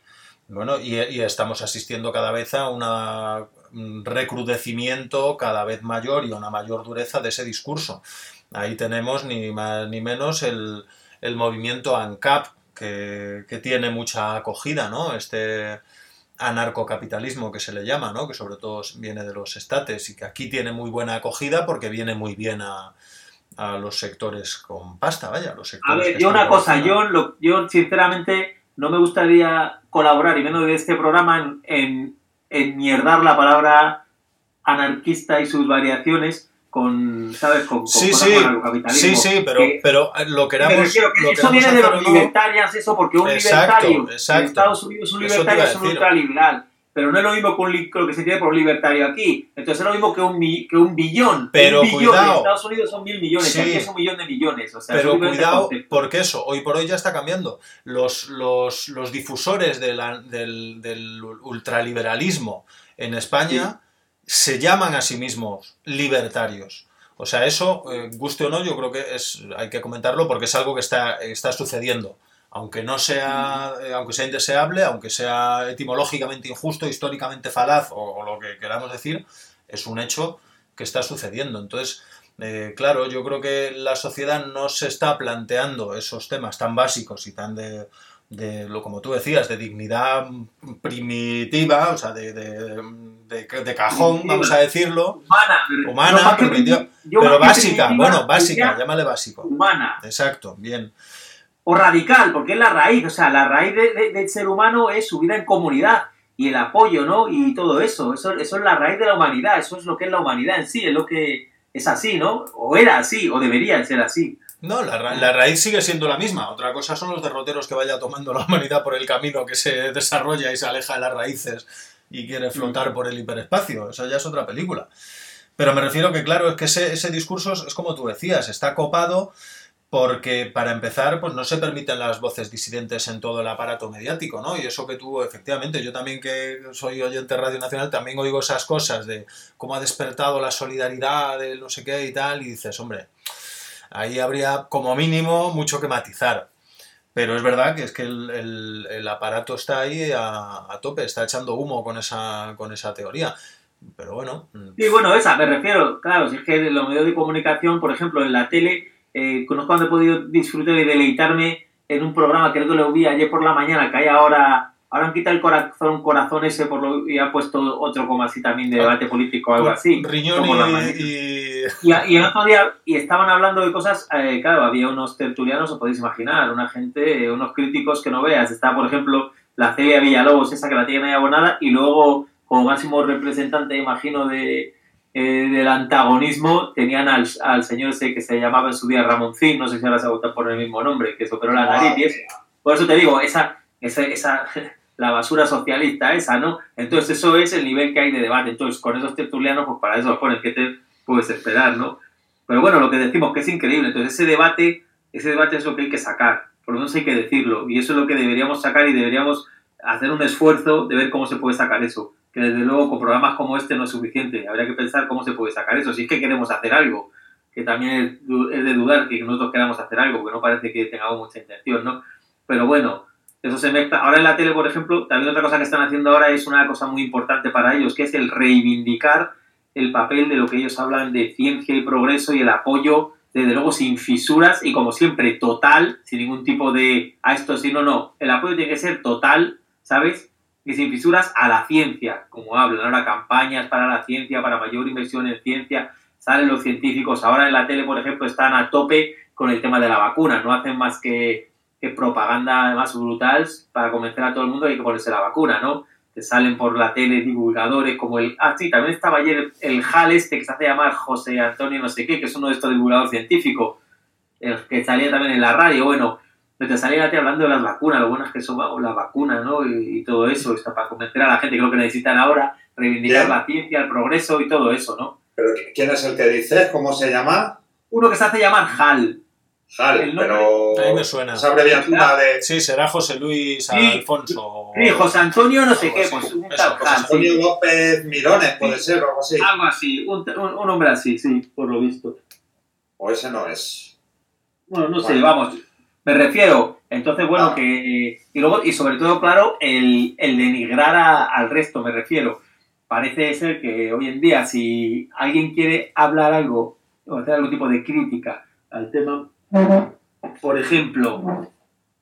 Bueno, y, y estamos asistiendo cada vez a una... un recrudecimiento cada vez mayor y una mayor dureza de ese discurso. Ahí tenemos ni más ni menos el, el movimiento ANCAP, que, que tiene mucha acogida, ¿no? Este anarcocapitalismo que se le llama, ¿no? Que sobre todo viene de los estates y que aquí tiene muy buena acogida porque viene muy bien a, a los sectores con pasta, vaya, los sectores. A ver, yo una cosa, yo, lo, yo sinceramente no me gustaría colaborar, y menos de este programa, en, en enmierdar la palabra anarquista y sus variaciones con, ¿sabes? Con, con sí, cosas sí, como anarcocapitalismo. Sí, sí, pero, que, pero lo queramos... Me refiero que lo eso viene de los no. libertarios, eso, porque un exacto, libertario exacto. en Estados Unidos es un libertario, es un ultraliberal. Pero no es lo mismo que un, lo que se tiene por un libertario aquí. Entonces es lo mismo que un, que un billón. Pero un billón cuidado. En Estados Unidos son mil millones, sí. Aquí es un millón de millones. O sea, pero cuidado, porque eso, hoy por hoy ya está cambiando. Los, los, los difusores de la, del, del ultraliberalismo en España sí. se llaman a sí mismos libertarios. O sea, eso, eh, guste o no, yo creo que es hay que comentarlo porque es algo que está, está sucediendo. Aunque no sea, eh, aunque sea indeseable, aunque sea etimológicamente injusto, históricamente falaz o, o lo que queramos decir, es un hecho que está sucediendo. Entonces, eh, claro, yo creo que la sociedad no se está planteando esos temas tan básicos y tan de, de lo como tú decías, de dignidad primitiva, o sea, de, de, de, de cajón, vamos a decirlo, humana, humana, primitiva, pero básica, bueno, básica, llámale básico. Humana. Exacto, bien. O radical, porque es la raíz, o sea, la raíz de, de, del ser humano es su vida en comunidad y el apoyo, ¿no? Y todo eso, eso, eso es la raíz de la humanidad, eso es lo que es la humanidad en sí, es lo que es así, ¿no? O era así, o debería ser así. No, la, ra la raíz sigue siendo la misma, otra cosa son los derroteros que vaya tomando la humanidad por el camino que se desarrolla y se aleja de las raíces y quiere flotar por el hiperespacio, eso ya es otra película. Pero me refiero que, claro, es que ese, ese discurso es como tú decías, está copado. Porque, para empezar, pues no se permiten las voces disidentes en todo el aparato mediático, ¿no? Y eso que tú, efectivamente, yo también que soy oyente de Radio Nacional, también oigo esas cosas de cómo ha despertado la solidaridad, de no sé qué y tal, y dices, hombre, ahí habría, como mínimo, mucho que matizar. Pero es verdad que es que el, el, el aparato está ahí a, a tope, está echando humo con esa, con esa teoría. Pero bueno... Sí, bueno, esa, me refiero, claro, si es que los medios de comunicación, por ejemplo, en la tele... eh, conozco donde he podido disfrutar y deleitarme en un programa, creo que lo vi ayer por la mañana, que hay ahora, ahora han quitado el corazón, corazón ese por lo, y ha puesto otro como así también de debate político o algo así. Riñón y, y... y... Y el otro día, y estaban hablando de cosas, eh, claro, había unos tertulianos, os podéis imaginar, una gente, eh, unos críticos que no veas. Está, por ejemplo, la Celia Villalobos, esa que la tiene ahí abonada, y luego, como máximo representante, imagino, de... Eh, del antagonismo, tenían al, al señor ese que se llamaba en su día Ramoncín, no sé si ahora se ha votado por el mismo nombre, que se operó la nariz y eso. Por eso te digo, esa, esa, esa la basura socialista esa, ¿no? Entonces eso es el nivel que hay de debate. Entonces con esos tertulianos, pues para eso los ponen, ¿qué te puedes esperar, no? Pero bueno, lo que decimos que es increíble. Entonces ese debate, ese debate es lo que hay que sacar, por lo menos hay que decirlo, y eso es lo que deberíamos sacar y deberíamos hacer un esfuerzo de ver cómo se puede sacar eso. Que desde luego con programas como este no es suficiente. Habría que pensar cómo se puede sacar eso. Si es que queremos hacer algo, que también es de dudar que nosotros queramos hacer algo, porque no parece que tengamos mucha intención, ¿no? Pero bueno, eso se mezcla. Ahora en la tele, por ejemplo, también otra cosa que están haciendo ahora es una cosa muy importante para ellos, que es el reivindicar el papel de lo que ellos hablan de ciencia y progreso y el apoyo, desde luego sin fisuras y como siempre total, sin ningún tipo de a esto sí, no, no. El apoyo tiene que ser total, ¿sabes? Y sin fisuras a la ciencia, como hablan ahora, campañas para la ciencia, para mayor inversión en ciencia, salen los científicos, ahora en la tele, por ejemplo, están a tope con el tema de la vacuna, no hacen más que, que propaganda más brutal para convencer a todo el mundo de que hay que ponerse la vacuna, ¿no? Que salen por la tele divulgadores como el... Ah, sí, también estaba ayer el, el H A L este que se hace llamar José Antonio no sé qué, que es uno de estos divulgadores científicos, el que salía también en la radio, bueno... Pero te salía a ti hablando de las vacunas, lo buenas que son las vacunas, ¿no? Y, y todo eso, está para convencer a la gente que lo que necesitan ahora, reivindicar ¿Quién? La ciencia, el progreso y todo eso, ¿no? ¿Pero quién es el que dices? ¿Cómo se llama? Uno que se hace llamar H A L. H A L, pero... A mí me suena. Esa abreviatura de... Sí, será José Luis sí, Alfonso. Sí, José Antonio no sé qué, pues un tal José Antonio sí. López Mirones, puede sí. ser, o algo así. Algo así, un, un, un hombre así, sí, por lo visto. O ese no es. Bueno, no bueno. sé, vamos... Me refiero, entonces, bueno, ah. que... Y luego, y sobre todo, claro, el, el denigrar a, al resto, me refiero. Parece ser que hoy en día, si alguien quiere hablar algo, o hacer algún tipo de crítica al tema, por ejemplo,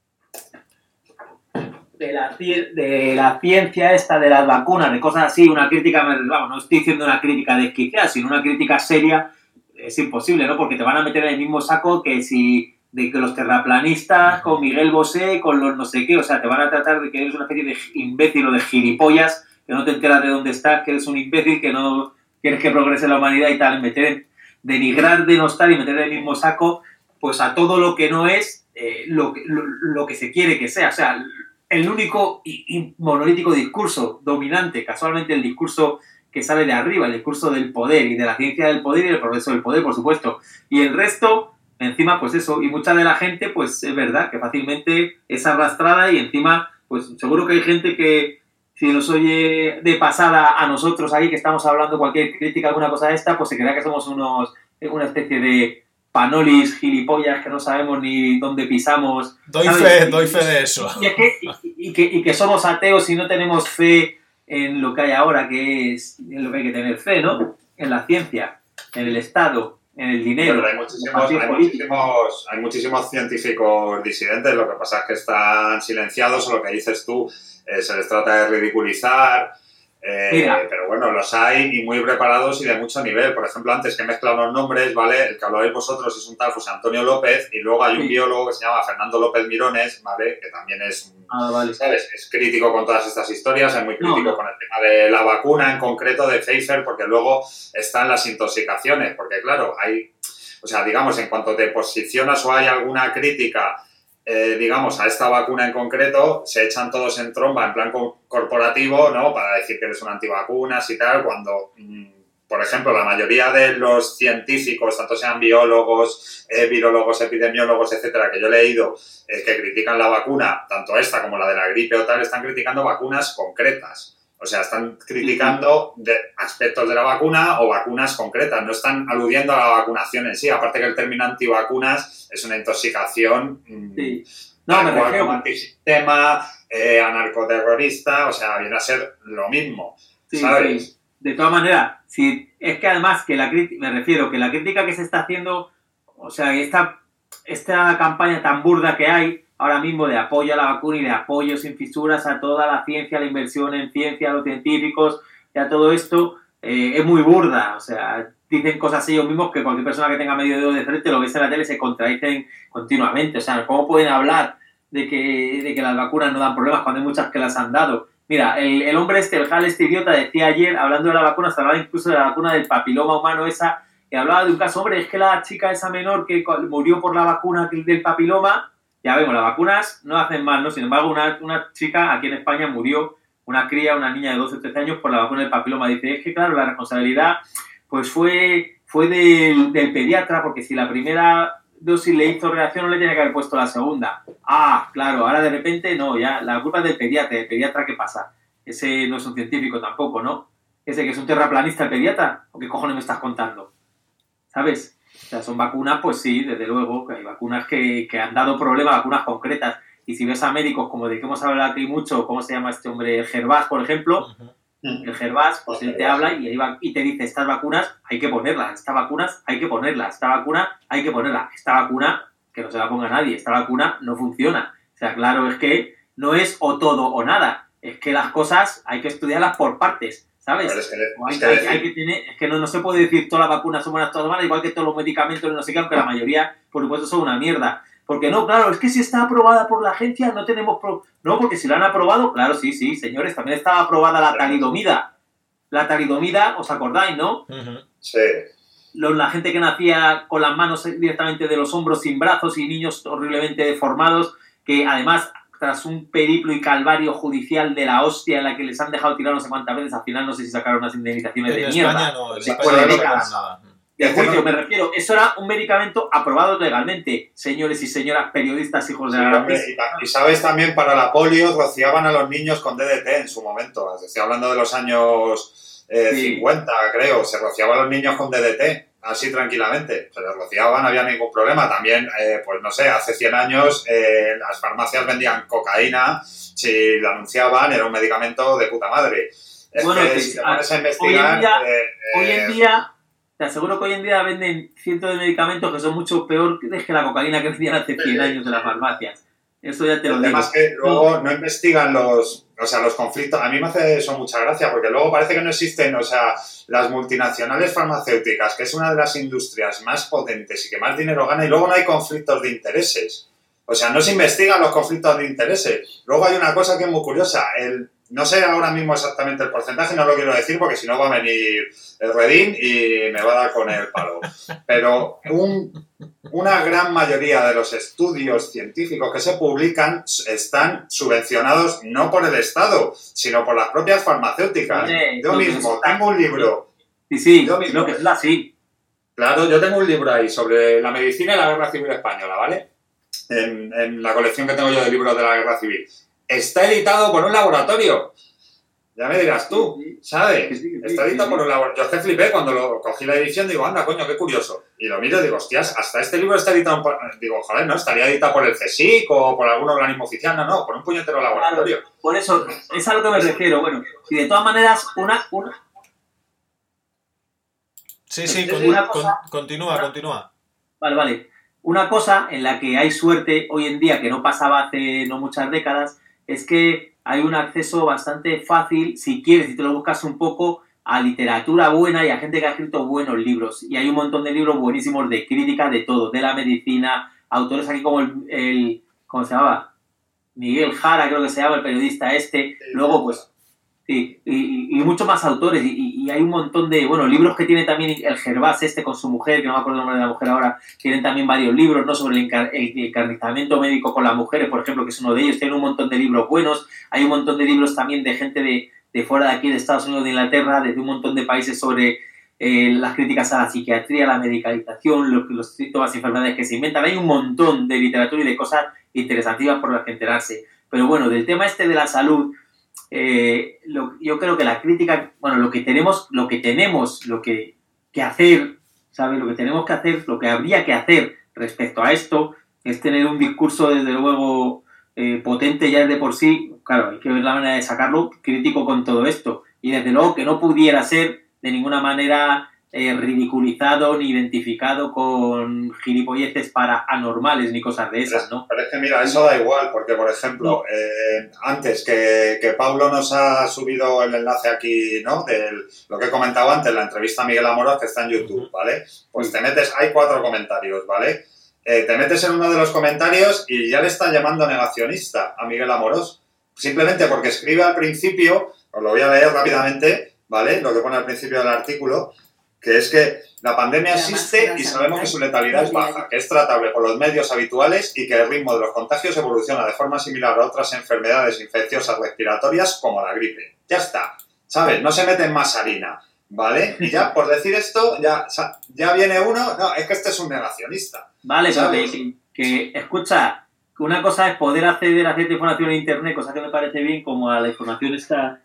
de la, de la ciencia esta, de las vacunas, de cosas así, una crítica, vamos, no estoy diciendo una crítica desquiciada, sino una crítica seria, es imposible, ¿no? Porque te van a meter en el mismo saco que si... de que los terraplanistas, con Miguel Bosé, con los no sé qué, o sea, te van a tratar de que eres una especie de imbécil o de gilipollas, que no te enteras de dónde estás, que eres un imbécil, que no quieres que progrese la humanidad y tal, meter, denigrar, denostar y meter en el mismo saco, pues a todo lo que no es eh, lo, que, lo, lo que se quiere que sea, o sea, el único y, y monolítico discurso dominante, casualmente el discurso que sale de arriba, el discurso del poder y de la ciencia del poder y del progreso del poder, por supuesto, y el resto... Encima, pues eso, y mucha de la gente, pues es verdad que fácilmente es arrastrada y encima, pues seguro que hay gente que si nos oye de pasada a nosotros ahí que estamos hablando cualquier crítica, alguna cosa de esta, pues se crea que somos unos una especie de panolis gilipollas que no sabemos ni dónde pisamos. Doy ¿sabes? fe, doy fe de eso. Y, y, que, y, y, que, y que somos ateos y no tenemos fe en lo que hay ahora, que es en lo que hay que tener fe, ¿no? En la ciencia, en el Estado, en el dinero. Pero hay muchísimos, hay, muchísimos, hay muchísimos científicos disidentes, lo que pasa es que están silenciados o lo que dices tú, eh, se les trata de ridiculizar, eh, pero bueno, los hay y muy preparados y de mucho nivel. Por ejemplo, antes que he mezclado los nombres, ¿vale? El que hablabais vosotros es un tal José Antonio López y luego hay un sí. biólogo que se llama Fernando López Mirones, ¿vale? Que también es, ah, vale. ¿sabes? Es crítico con todas estas historias, es muy crítico no, no. con el tema de la vacuna en concreto de Pfizer, porque luego están las intoxicaciones, porque claro, hay, o sea, digamos, en cuanto te posicionas o hay alguna crítica, eh, digamos, a esta vacuna en concreto, se echan todos en tromba en plan co- corporativo, ¿no? Para decir que eres un antivacunas y tal, cuando... Mmm, por ejemplo, la mayoría de los científicos, tanto sean biólogos, eh, virólogos, epidemiólogos, etcétera, que yo he leído, eh, que critican la vacuna, tanto esta como la de la gripe o tal, están criticando vacunas concretas. O sea, están criticando de aspectos de la vacuna o vacunas concretas. No están aludiendo a la vacunación en sí. Aparte que el término antivacunas es una intoxicación sí. no, me refiero como antisistema, eh, anarcoterrorista, o sea, viene a ser lo mismo, sí, ¿sabes? Sí. De todas maneras, si es que además que la crítica, me refiero que la crítica que se está haciendo o sea, esta, esta campaña tan burda que hay ahora mismo de apoyo a la vacuna y de apoyo sin fisuras a toda la ciencia, la inversión en ciencia, a los científicos y a todo esto, eh, es muy burda. O sea, dicen cosas ellos mismos que cualquier persona que tenga medio dedo de frente lo ves en la tele se contradicen continuamente. O sea, ¿cómo pueden hablar de que, de que las vacunas no dan problemas cuando hay muchas que las han dado? Mira, el, el hombre este, el Hal, este idiota, decía ayer, hablando de la vacuna, se hablaba incluso de la vacuna del papiloma humano esa, que hablaba de un caso, hombre, es que la chica esa menor que murió por la vacuna del papiloma, ya vemos, las vacunas no hacen mal, ¿no? Sin embargo, una, una chica aquí en España murió, una cría, una niña de doce o trece años, por la vacuna del papiloma. Dice, es que claro, la responsabilidad pues fue, fue del, del pediatra, porque si la primera dosis le hizo reacción, no le tenía que haber puesto la segunda. Ah, claro, ahora de repente no, ya, la culpa es del pediatra. ¿El pediatra qué pasa? Ese no es un científico tampoco, ¿no? Ese que es un terraplanista el pediatra, ¿o qué cojones me estás contando? ¿Sabes? O sea, son vacunas, pues sí, desde luego, que hay vacunas que, que han dado problemas, vacunas concretas. Y si ves a médicos, como de que hemos hablado aquí mucho, ¿cómo se llama este hombre? El Gervás, por ejemplo. Uh-huh. El Gervás, pues él te habla y, ahí va, y te dice, estas vacunas hay que ponerlas, estas vacunas hay que ponerlas, esta vacuna hay que ponerla. Esta vacuna, que no se la ponga nadie, esta vacuna no funciona. O sea, claro, es que no es o todo o nada. Es que las cosas hay que estudiarlas por partes. ¿Sabes? Es que, hay, es que, hay, hay que tener, es que no, no se puede decir todas las vacunas son buenas, todas malas, igual que todos los medicamentos, no sé qué, aunque la mayoría, por supuesto, son una mierda. Porque no, claro, es que si está aprobada por la agencia, no tenemos... Pro... No, porque si la han aprobado, claro, sí, sí, señores, también estaba aprobada la talidomida. La talidomida, ¿os acordáis, no? Uh-huh. Sí. Los, la gente que nacía con las manos directamente de los hombros sin brazos y niños horriblemente deformados, que además... tras un periplo y calvario judicial de la hostia en la que les han dejado tirar no sé cuántas veces, al final no sé si sacaron unas indemnizaciones en de España mierda. No, en sí, España de no nada. De juicio, me refiero. Eso era un medicamento aprobado legalmente, señores y señoras periodistas, hijos de sí, la gran hombre, y, y sabes también, para la polio rociaban a los niños con D D T en su momento. Estoy hablando de los años eh, sí. cincuenta, creo. Se rociaba a los niños con D D T. Así tranquilamente, se les rociaban, no había ningún problema. También, eh, pues no sé, hace cien años eh, las farmacias vendían cocaína, si la anunciaban era un medicamento de puta madre. Es bueno, que que, si te pones a investigar... Hoy en, día, eh, hoy en día, te aseguro que hoy en día venden cientos de medicamentos que son mucho peor que la cocaína que vendían hace cien años en las farmacias. Eso ya te lo el digo. El tema es que luego no investigan los... O sea, los conflictos, a mí me hace eso mucha gracia, porque luego parece que no existen, o sea, las multinacionales farmacéuticas, que es una de las industrias más potentes y que más dinero gana, y luego no hay conflictos de intereses. O sea, no se investigan los conflictos de intereses. Luego hay una cosa que es muy curiosa, el, no sé ahora mismo exactamente el porcentaje, no lo quiero decir porque si no va a venir el Redín y me va a dar con el palo. Pero un, una gran mayoría de los estudios científicos que se publican están subvencionados no por el Estado, sino por las propias farmacéuticas. Sí, yo mismo tengo un libro. Sí, sí, yo mismo, lo que es así. Claro, yo tengo un libro ahí sobre la medicina y la guerra civil española, ¿vale? En, en la colección que tengo yo de libros de la guerra civil. Está editado por un laboratorio. Ya me dirás tú, ¿sabes? Está editado por un laboratorio. Yo es que flipé cuando lo cogí la edición, digo, anda, coño, qué curioso. Y lo miro y digo, hostias, hasta este libro está editado por... Digo, joder, ¿no? Estaría editado por el CSIC o por algún organismo oficial. No, no, por un puñetero laboratorio. Claro, por eso, es a lo que me refiero. Bueno, y de todas maneras, una... una... Sí, sí, con, una cosa, con, continúa, una... continúa. Vale, vale. Una cosa en la que hay suerte hoy en día, que no pasaba hace no muchas décadas, es que hay un acceso bastante fácil, si quieres, si te lo buscas un poco, a literatura buena y a gente que ha escrito buenos libros. Y hay un montón de libros buenísimos de crítica de todo, de la medicina, autores aquí como el, el ¿cómo se llamaba? Miguel Jara, creo que se llama, el periodista este. Luego, pues, sí, y, y muchos más autores. Y, y hay un montón de, bueno, libros que tiene también el Gervás este con su mujer, que no me acuerdo el nombre de la mujer ahora, tienen también varios libros, ¿no? Sobre el, encar el encarnizamiento médico con las mujeres, por ejemplo, que es uno de ellos. Tienen un montón de libros buenos. Hay un montón de libros también de gente de, de fuera de aquí, de Estados Unidos, de Inglaterra, desde un montón de países sobre eh, las críticas a la psiquiatría, la medicalización, los, los síntomas y enfermedades que se inventan. Hay un montón de literatura y de cosas interesantísimas por las que enterarse. Pero bueno, del tema este de la salud, eh, lo, yo creo que la crítica, bueno, lo que tenemos, lo que tenemos, lo que, que hacer, ¿sabes? Lo que tenemos que hacer, lo que habría que hacer respecto a esto, es tener un discurso, desde luego, eh, potente ya de por sí. Claro, hay que ver la manera de sacarlo, crítico con todo esto. Y desde luego que no pudiera ser de ninguna manera eh, ridiculizado ni identificado con gilipolleces para anormales ni cosas de esas, ¿no? Pero es que mira, eso da igual, porque por ejemplo, eh, antes que, que Pablo nos ha subido el enlace aquí, ¿no? De lo que he comentado antes, la entrevista a Miguel Amorós que está en YouTube, ¿vale? Pues te metes, hay cuatro comentarios, ¿vale? Eh, te metes en uno de los comentarios y ya le están llamando negacionista a Miguel Amorós. Simplemente porque escribe al principio, os lo voy a leer rápidamente, ¿vale? Lo que pone al principio del artículo, que es que la pandemia existe y sabemos que su letalidad es baja, que es tratable por los medios habituales y que el ritmo de los contagios evoluciona de forma similar a otras enfermedades infecciosas respiratorias como la gripe. Ya está, ¿sabes? No se meten más harina, ¿vale? Y ya, por decir esto, ya, ya viene uno, no, es que este es un negacionista. Vale, ¿sabes? Que, que, escucha, que una cosa es poder acceder a cierta información en internet, cosa que me parece bien, como a la información esta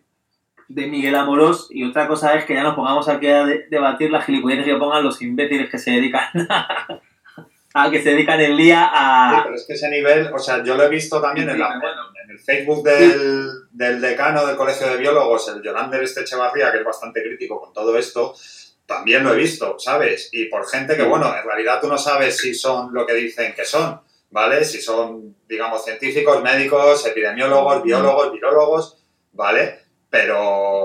de Miguel Amorós, y otra cosa es que ya nos pongamos aquí a de- debatir las gilipolleces que pongan los imbéciles que se dedican a, a que se dedican el día a... Sí, pero es que ese nivel, o sea, yo lo he visto también en, la, en el Facebook del, del decano del Colegio de Biólogos, el Yolander este Echevarría, que es bastante crítico con todo esto, también lo he visto, ¿sabes? Y por gente que, bueno, en realidad tú no sabes si son lo que dicen que son, ¿vale? Si son, digamos, científicos, médicos, epidemiólogos, biólogos, virólogos, ¿vale? Pero,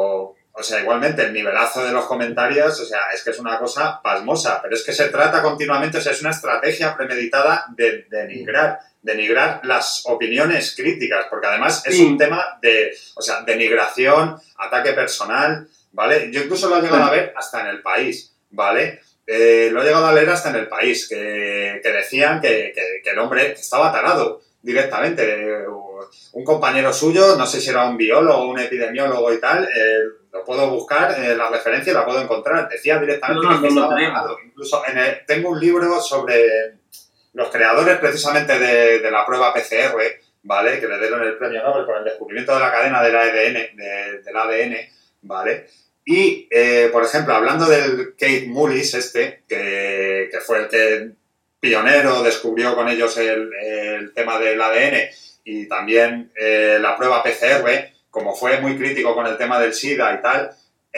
o sea, igualmente el nivelazo de los comentarios, o sea, es que es una cosa pasmosa, pero es que se trata continuamente, o sea, es una estrategia premeditada de denigrar, denigrar las opiniones críticas, porque además es Sí. un tema de, o sea, denigración, ataque personal, ¿vale? Yo incluso lo he llegado a ver hasta en El País, ¿vale? Eh, lo he llegado a leer hasta en El País, que, que decían que, que, que el hombre estaba tarado directamente. Un compañero suyo, no sé si era un biólogo o un epidemiólogo y tal, eh, lo puedo buscar, eh, la referencia la puedo encontrar. Decía directamente No, no, que no lo estaba creo. tarado. Incluso en el- tengo un libro sobre los creadores precisamente de, de la prueba P C R, ¿vale? Que le dieron el premio Nobel por el descubrimiento de la cadena del A D N, de- del A D N, ¿vale? Y, eh, por ejemplo, hablando del Keith Mullis este, que, que fue el que pionero descubrió con ellos el, el tema del A D N y también eh, la prueba P C R, como fue muy crítico con el tema del SIDA y tal,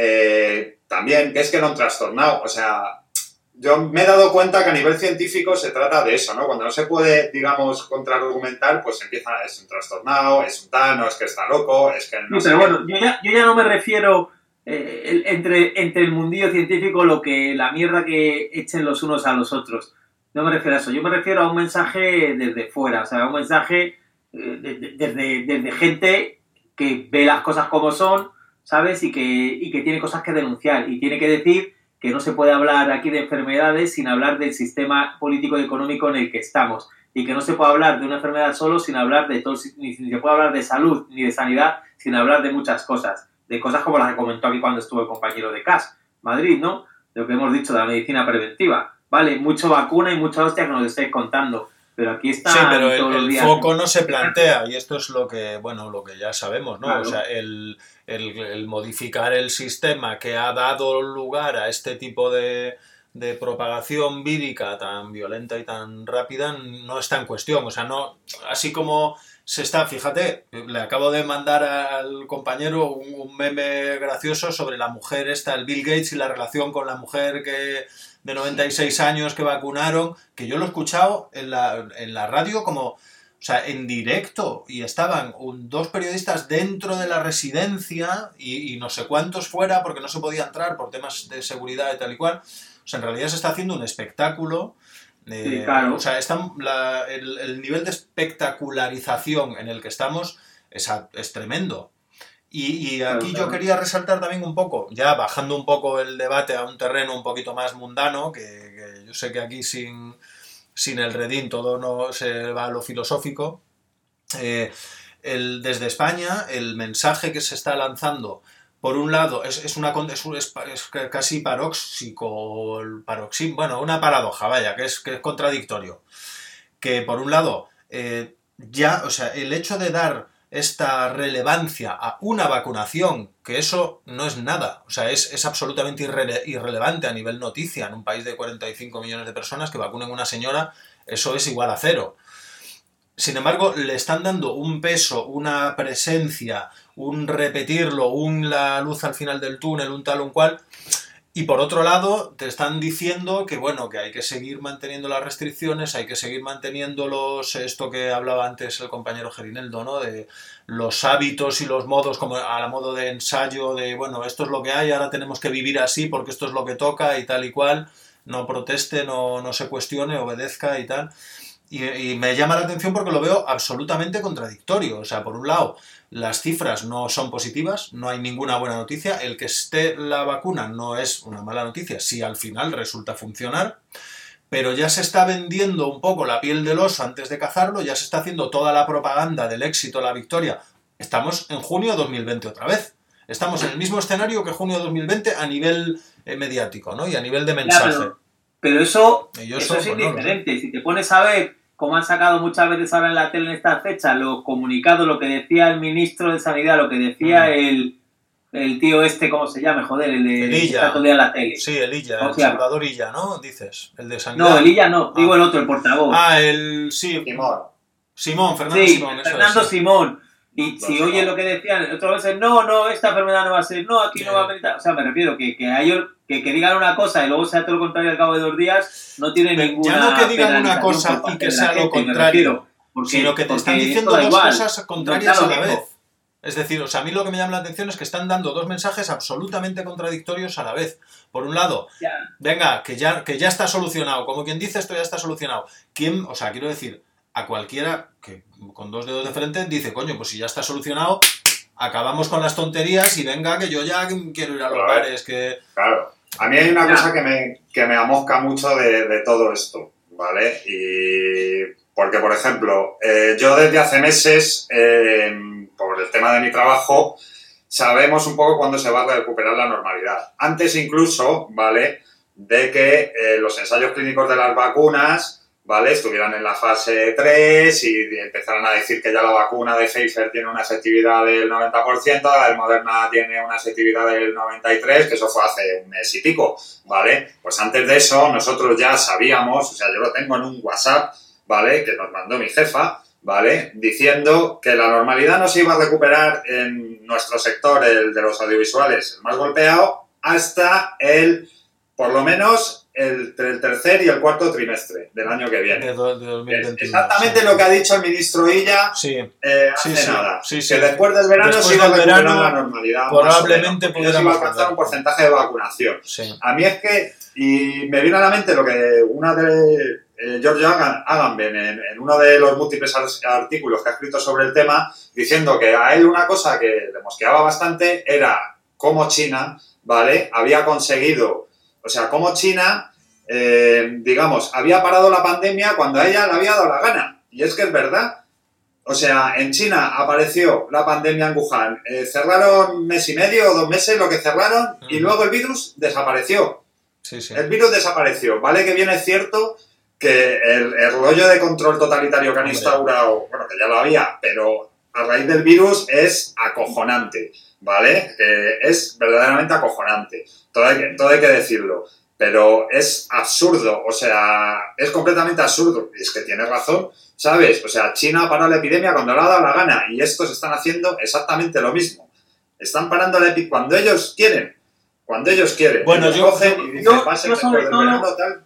eh, también, que es que no han trastornado, o sea... Yo me he dado cuenta que a nivel científico se trata de eso, ¿no? Cuando no se puede, digamos, contraargumentar, pues empieza, es un trastornado, es un tal, no, es que está loco, es que no Sí, sé pero qué. bueno, yo ya, yo ya no me refiero eh, el- entre, entre el mundillo científico, lo que la mierda que echen los unos a los otros. No me refiero a eso, yo me refiero a un mensaje desde fuera, o sea, un mensaje eh, de- de- desde, desde gente que ve las cosas como son, ¿sabes? Y que, y que tiene cosas que denunciar y tiene que decir que no se puede hablar aquí de enfermedades sin hablar del sistema político y económico en el que estamos. Y que no se puede hablar de una enfermedad solo sin hablar de todo, ni, ni se puede hablar de salud ni de sanidad sin hablar de muchas cosas. De cosas como las que comentó aquí cuando estuvo el compañero de C A S, Madrid, ¿no? De lo que hemos dicho de la medicina preventiva. Vale, mucho vacuna y mucha hostia que nos estáis contando. Pero aquí está Sí, pero el, todos los el días. foco no se plantea y esto es lo que, bueno, lo que ya sabemos, ¿no? Claro. O sea, el, el- el modificar el sistema que ha dado lugar a este tipo de, de propagación vírica tan violenta y tan rápida no está en cuestión. O sea, no, así como se está, fíjate, le acabo de mandar al compañero un, un meme gracioso sobre la mujer esta, el Bill Gates y la relación con la mujer que de noventa y seis años que vacunaron, que yo lo he escuchado en la, en la radio como, o sea, en directo, y estaban un, dos periodistas dentro de la residencia y, y no sé cuántos fuera porque no se podía entrar por temas de seguridad y tal y cual. O sea, en realidad se está haciendo un espectáculo. Eh, Sí, claro. O sea, está, la, el, el nivel de espectacularización en el que estamos es, a, es tremendo. Y, y aquí Claro, claro. yo quería resaltar también un poco, ya bajando un poco el debate a un terreno un poquito más mundano, que, que yo sé que aquí sin, sin el redín todo no se va a lo filosófico. Eh, el, desde España, el mensaje que se está lanzando, por un lado, es, es, una, es, es, es casi paróxico, paroxí, bueno, una paradoja, vaya, que es, que es contradictorio. Que por un lado, eh, ya, o sea, el hecho de dar esta relevancia a una vacunación, que eso no es nada, o sea, es, es absolutamente irre irrelevante a nivel noticia. En un país de cuarenta y cinco millones de personas que vacunen a una señora, eso es igual a cero. Sin embargo, le están dando un peso, una presencia, un repetirlo, un la luz al final del túnel, un tal, un cual, Y por otro lado, te están diciendo que, bueno, que hay que seguir manteniendo las restricciones, hay que seguir manteniendo los, esto que hablaba antes el compañero Gerineldo, ¿no? De los hábitos y los modos, como a la modo de ensayo, de, bueno, esto es lo que hay, ahora tenemos que vivir así porque esto es lo que toca y tal y cual, no proteste, no, no se cuestione, obedezca y tal. Y, y me llama la atención porque lo veo absolutamente contradictorio. O sea, por un lado, las cifras no son positivas, no hay ninguna buena noticia. El que esté la vacuna no es una mala noticia si al final resulta funcionar. Pero ya se está vendiendo un poco la piel del oso antes de cazarlo, ya se está haciendo toda la propaganda del éxito, la victoria. Estamos en junio de dos mil veinte otra vez. Estamos en el mismo escenario que junio de dos mil veinte a nivel eh, mediático, ¿no? Y a nivel de mensaje. Ya, pero, pero eso, yo eso soy, es pues, indiferente. No, no. Si te pones a ver, como han sacado muchas veces ahora en la tele en estas fechas, los comunicados, lo que decía el ministro de Sanidad, lo que decía mm. el, el tío este, ¿cómo se llama? Joder, el de el Illa. Está todo el día en la tele. Sí, el Illa, el Salvador Illa, ¿no? Dices, el de Sanidad. No, el Illa no, ah. digo el otro, el portavoz. Ah, el... sí. Simón. Simón, Fernando sí, Simón. Fernando eso es, Simón. Y Lo si sé. oye lo que decían, otras veces, no, no, esta enfermedad no va a ser, no, aquí Sí. no va a meditar. O sea, me refiero que, que a ellos, que, que digan una cosa y luego sea todo lo contrario al cabo de dos días, no tiene Pero ninguna. ya no que digan una penalización cosa por y parte que de la sea lo gente, me contrario, refiero, porque- sino que te están porque diciendo esto da dos igual. cosas contrarias No, a la claro, vez. Es decir, o sea, a mí lo que me llama la atención es que están dando dos mensajes absolutamente contradictorios a la vez. Por un lado, Ya. venga, que ya, que ya está solucionado. Como quien dice, esto ya está solucionado. ¿Quién, o sea, quiero decir, a cualquiera que con dos dedos de frente dice, coño, pues si ya está solucionado, acabamos con las tonterías y venga, que yo ya quiero ir a los Claro. bares, que... Claro. A mí hay una Ya. cosa que me, que me amosca mucho de, de todo esto, ¿vale? Y porque, por ejemplo, eh, yo desde hace meses, eh, por el tema de mi trabajo, sabemos un poco cuándo se va a recuperar la normalidad. Antes incluso, ¿vale?, de que eh, los ensayos clínicos de las vacunas, ¿vale?, estuvieran en la fase tres y empezaran a decir que ya la vacuna de Pfizer tiene una efectividad del noventa por ciento, la de Moderna tiene una efectividad del noventa y tres por ciento, que eso fue hace un mes y pico, ¿vale? Pues antes de eso nosotros ya sabíamos, o sea, yo lo tengo en un WhatsApp, ¿vale?, que nos mandó mi jefa, ¿vale?, diciendo que la normalidad no se iba a recuperar en nuestro sector, el de los audiovisuales, el más golpeado, hasta el, por lo menos, el, el tercer y el cuarto trimestre del año que viene. De, do, de dos mil veintiuno, es exactamente sí. lo que ha dicho el ministro Illa Sí, eh, hace sí, sí, nada. sí, sí. Que después del verano Después se iba a del recuperar verano, la normalidad. probablemente más o menos, porque ya se iba a alcanzar pudiéramos un porcentaje de vacunación. sí. A mí es que, y me vino a la mente lo que una de eh, Giorgio Agamben en, en uno de los múltiples artículos que ha escrito sobre el tema, diciendo que a él una cosa que le mosqueaba bastante era cómo China, ¿vale?, había conseguido, o sea, cómo China, eh, digamos, había parado la pandemia cuando a ella le había dado la gana. Y es que es verdad. O sea, en China apareció la pandemia en Wuhan, eh, cerraron un mes y medio o dos meses lo que cerraron y luego el virus desapareció. Sí, sí. El virus desapareció. Vale que bien es cierto que el, el rollo de control totalitario que han Hombre. instaurado, bueno, que ya lo había, pero a raíz del virus es acojonante, ¿vale? Que es verdaderamente acojonante. Todo hay que, todo hay que decirlo. Pero es absurdo, o sea, es completamente absurdo. Y es que tienes razón, ¿sabes? O sea, China ha parado la epidemia cuando le ha dado la gana y estos están haciendo exactamente lo mismo. Están parando la epidemia cuando ellos quieren. Cuando ellos quieren. Bueno, ellos yo- cogen y dicen, yo- va a ser yo después sobre del todo- verano, tal.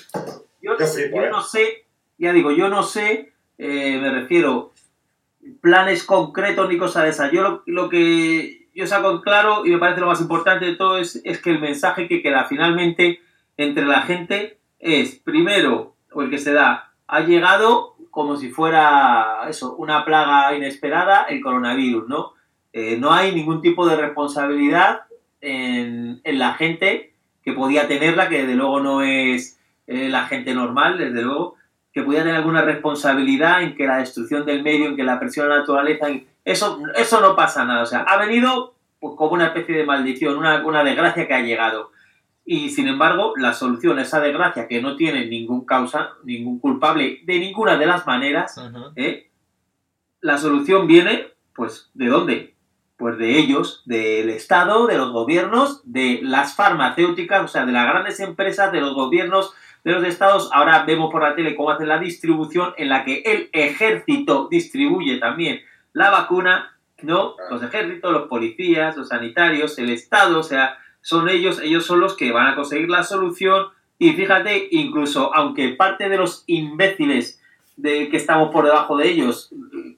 Yo, Yo flipo, yo ¿eh? no sé, ya digo, yo no sé, eh, me refiero, planes concretos ni cosas de esas. Yo lo, lo que yo saco en claro, y me parece lo más importante de todo, es, es que el mensaje que queda finalmente entre la gente es, primero, o el que se da, ha llegado como si fuera eso, una plaga inesperada, el coronavirus, ¿no? Eh, no hay ningún tipo de responsabilidad en, en la gente que podía tenerla, que desde luego no es eh, la gente normal, desde luego, que podía tener alguna responsabilidad en que la destrucción del medio, en que la presión a la naturaleza, en... eso, eso no pasa nada. O sea, ha venido pues, como una especie de maldición, una, una desgracia que ha llegado. Y, sin embargo, la solución a esa desgracia, que no tiene ningún causa, ningún culpable, de ninguna de las maneras, Uh-huh. ¿eh? La solución viene, pues, ¿de dónde? Pues de ellos, del Estado, de los gobiernos, de las farmacéuticas, o sea, de las grandes empresas, de los gobiernos, de los estados. Ahora vemos por la tele cómo hacen la distribución, en la que el ejército distribuye también la vacuna, ¿no? Los ejércitos, los policías, los sanitarios, el Estado, o sea, son ellos, ellos son los que van a conseguir la solución. Y fíjate, incluso aunque parte de los imbéciles de que estamos por debajo de ellos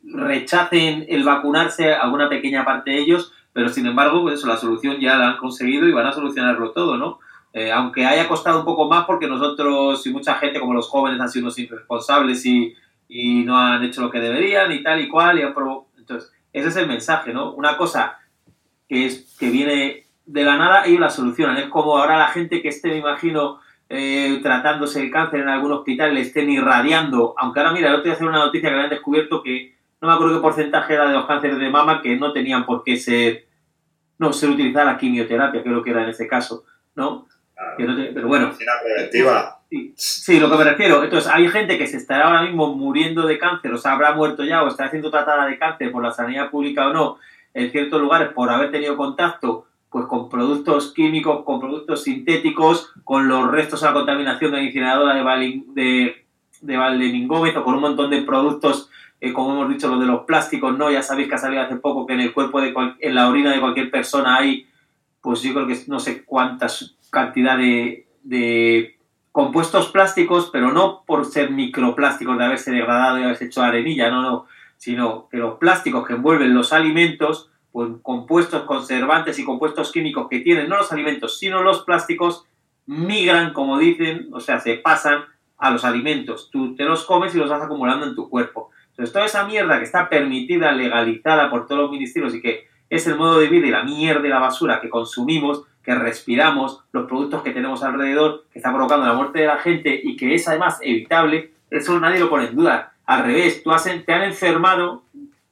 rechacen el vacunarse, alguna pequeña parte de ellos, pero sin embargo, pues eso, la solución ya la han conseguido y van a solucionarlo todo, ¿no? Eh, aunque haya costado un poco más porque nosotros y mucha gente, como los jóvenes, han sido unos irresponsables y, y no han hecho lo que deberían y tal y cual. Y han provo- Entonces, ese es el mensaje, ¿no? Una cosa que, es, que viene de la nada, ellos la solucionan. Es como ahora la gente que esté, me imagino, eh, tratándose el cáncer en algún hospital, le estén irradiando. Aunque ahora, mira, el otro día hacer una noticia que habían descubierto que no me acuerdo qué porcentaje era de los cánceres de mama que no tenían por qué ser, no, ser utilizada la quimioterapia, creo que era en ese caso, ¿no? Claro. Que no te, pero bueno. Medicina preventiva. Sí, sí, lo que me refiero. Entonces, hay gente que se estará ahora mismo muriendo de cáncer, o sea, habrá muerto ya, o estará siendo tratada de cáncer por la sanidad pública o no, en ciertos lugares por haber tenido contacto pues con productos químicos, con productos sintéticos, con los restos de la contaminación de la incineradora de, Valin, de, de Valdemingómez o con un montón de productos, eh, como hemos dicho, los de los plásticos, ¿no? Ya sabéis que ha salido hace poco que en el cuerpo, de cual, en la orina de cualquier persona hay, pues yo creo que no sé cuántas cantidad de, de compuestos plásticos, pero no por ser microplásticos de haberse degradado y haberse hecho arenilla, no, no, sino que los plásticos que envuelven los alimentos, pues compuestos conservantes y compuestos químicos que tienen, no los alimentos, sino los plásticos, migran, como dicen, o sea, se pasan a los alimentos. Tú te los comes y los vas acumulando en tu cuerpo. Entonces, toda esa mierda que está permitida, legalizada por todos los ministerios y que es el modo de vida y la mierda y la basura que consumimos, que respiramos, los productos que tenemos alrededor, que está provocando la muerte de la gente y que es además evitable, eso nadie lo pone en duda. Al revés, tú has, te han enfermado,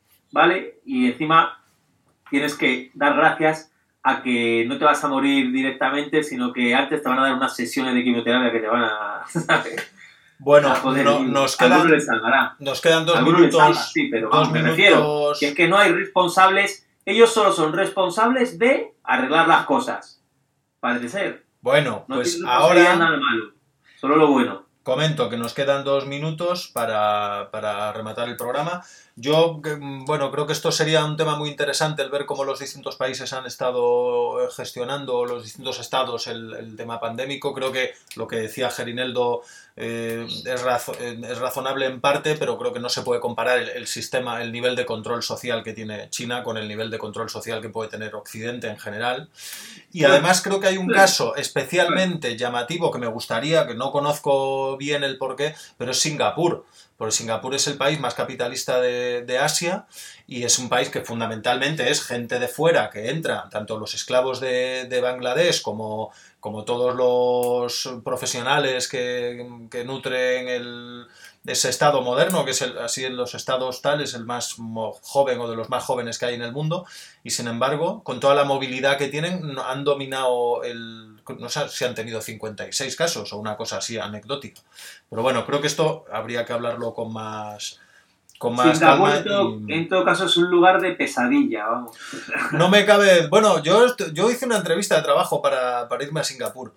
¿vale? Y encima tienes que dar gracias a que no te vas a morir directamente, sino que antes te van a dar unas sesiones de quimioterapia que te van a... ¿sabes? Bueno, joder, no, nos, quedan, les salvará. nos quedan dos Algunos minutos. les salva, sí, pero dos vamos, me minutos... refiero que es que no hay responsables, ellos solo son responsables de arreglar las cosas. Parece ser. Bueno, no pues no ahora nada malo, solo lo bueno. Comento que nos quedan dos minutos para, para rematar el programa. Yo, bueno, creo que esto sería un tema muy interesante, el ver cómo los distintos países han estado gestionando, los distintos estados, el, el tema pandémico. Creo que lo que decía Gerineldo eh, es, razo, es razonable en parte, pero creo que no se puede comparar el, el sistema, el nivel de control social que tiene China con el nivel de control social que puede tener Occidente en general. Y además creo que hay un caso especialmente llamativo que me gustaría, que no conozco bien el porqué, pero es Singapur. Porque Singapur es el país más capitalista de, de Asia y es un país que fundamentalmente es gente de fuera que entra, tanto los esclavos de, de Bangladesh como, como todos los profesionales que, que nutren el, ese estado moderno, que es el, así en los estados tales, el más joven o de los más jóvenes que hay en el mundo, y sin embargo, con toda la movilidad que tienen, han dominado el... No sé si han tenido cincuenta y seis casos o una cosa así anecdótica. Pero bueno, creo que esto habría que hablarlo con más, con más Singapur, calma. en todo, Y... en todo caso es un lugar de pesadilla, vamos. No me cabe... Bueno, yo, yo hice una entrevista de trabajo para, para irme a Singapur.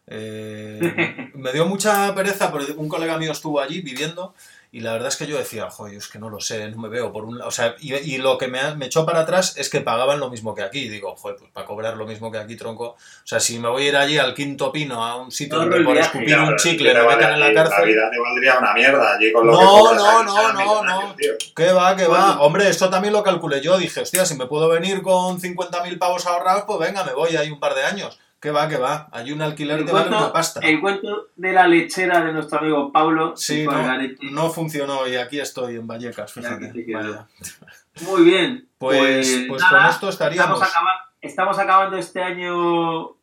Eh, me dio mucha pereza porque un colega mío estuvo allí viviendo y la verdad es que yo decía, joder, es que no lo sé, no me veo por un lado, o sea, y, y lo que me, me echó para atrás es que pagaban lo mismo que aquí, y digo, joder, pues para cobrar lo mismo que aquí, tronco, o sea, si me voy a ir allí al Quinto Pino, a un sitio No, donde no, por viaje, escupir claro, un chicle me vale, metan en la cárcel. La vida te valdría una mierda allí con lo No, que cobras no, ahí, no, serán no, millonarios, no. tío. ¿Qué va, qué Bueno. va? Hombre, esto también lo calculé yo, dije, hostia, si me puedo venir con cincuenta mil pavos ahorrados, pues venga, me voy ahí un par de años. ¿Qué va, qué va? Allí un alquiler El te vale cuento, una pasta. el cuento de la lechera de nuestro amigo Pablo. Sí, no, no funcionó y aquí estoy en Vallecas, fíjate. Vaya. Muy bien. Pues, pues, pues nada, con esto estaríamos. Estamos, acaba, estamos acabando este año...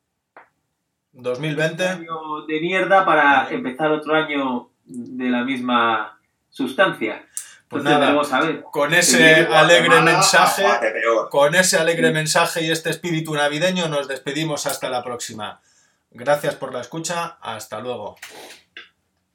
dos mil veinte. Este año de mierda para vale. empezar otro año de la misma sustancia. Pues Entonces, nada, a ver. con ese alegre mensaje, peor. con ese alegre mensaje y este espíritu navideño nos despedimos hasta la próxima. Gracias por la escucha, hasta luego.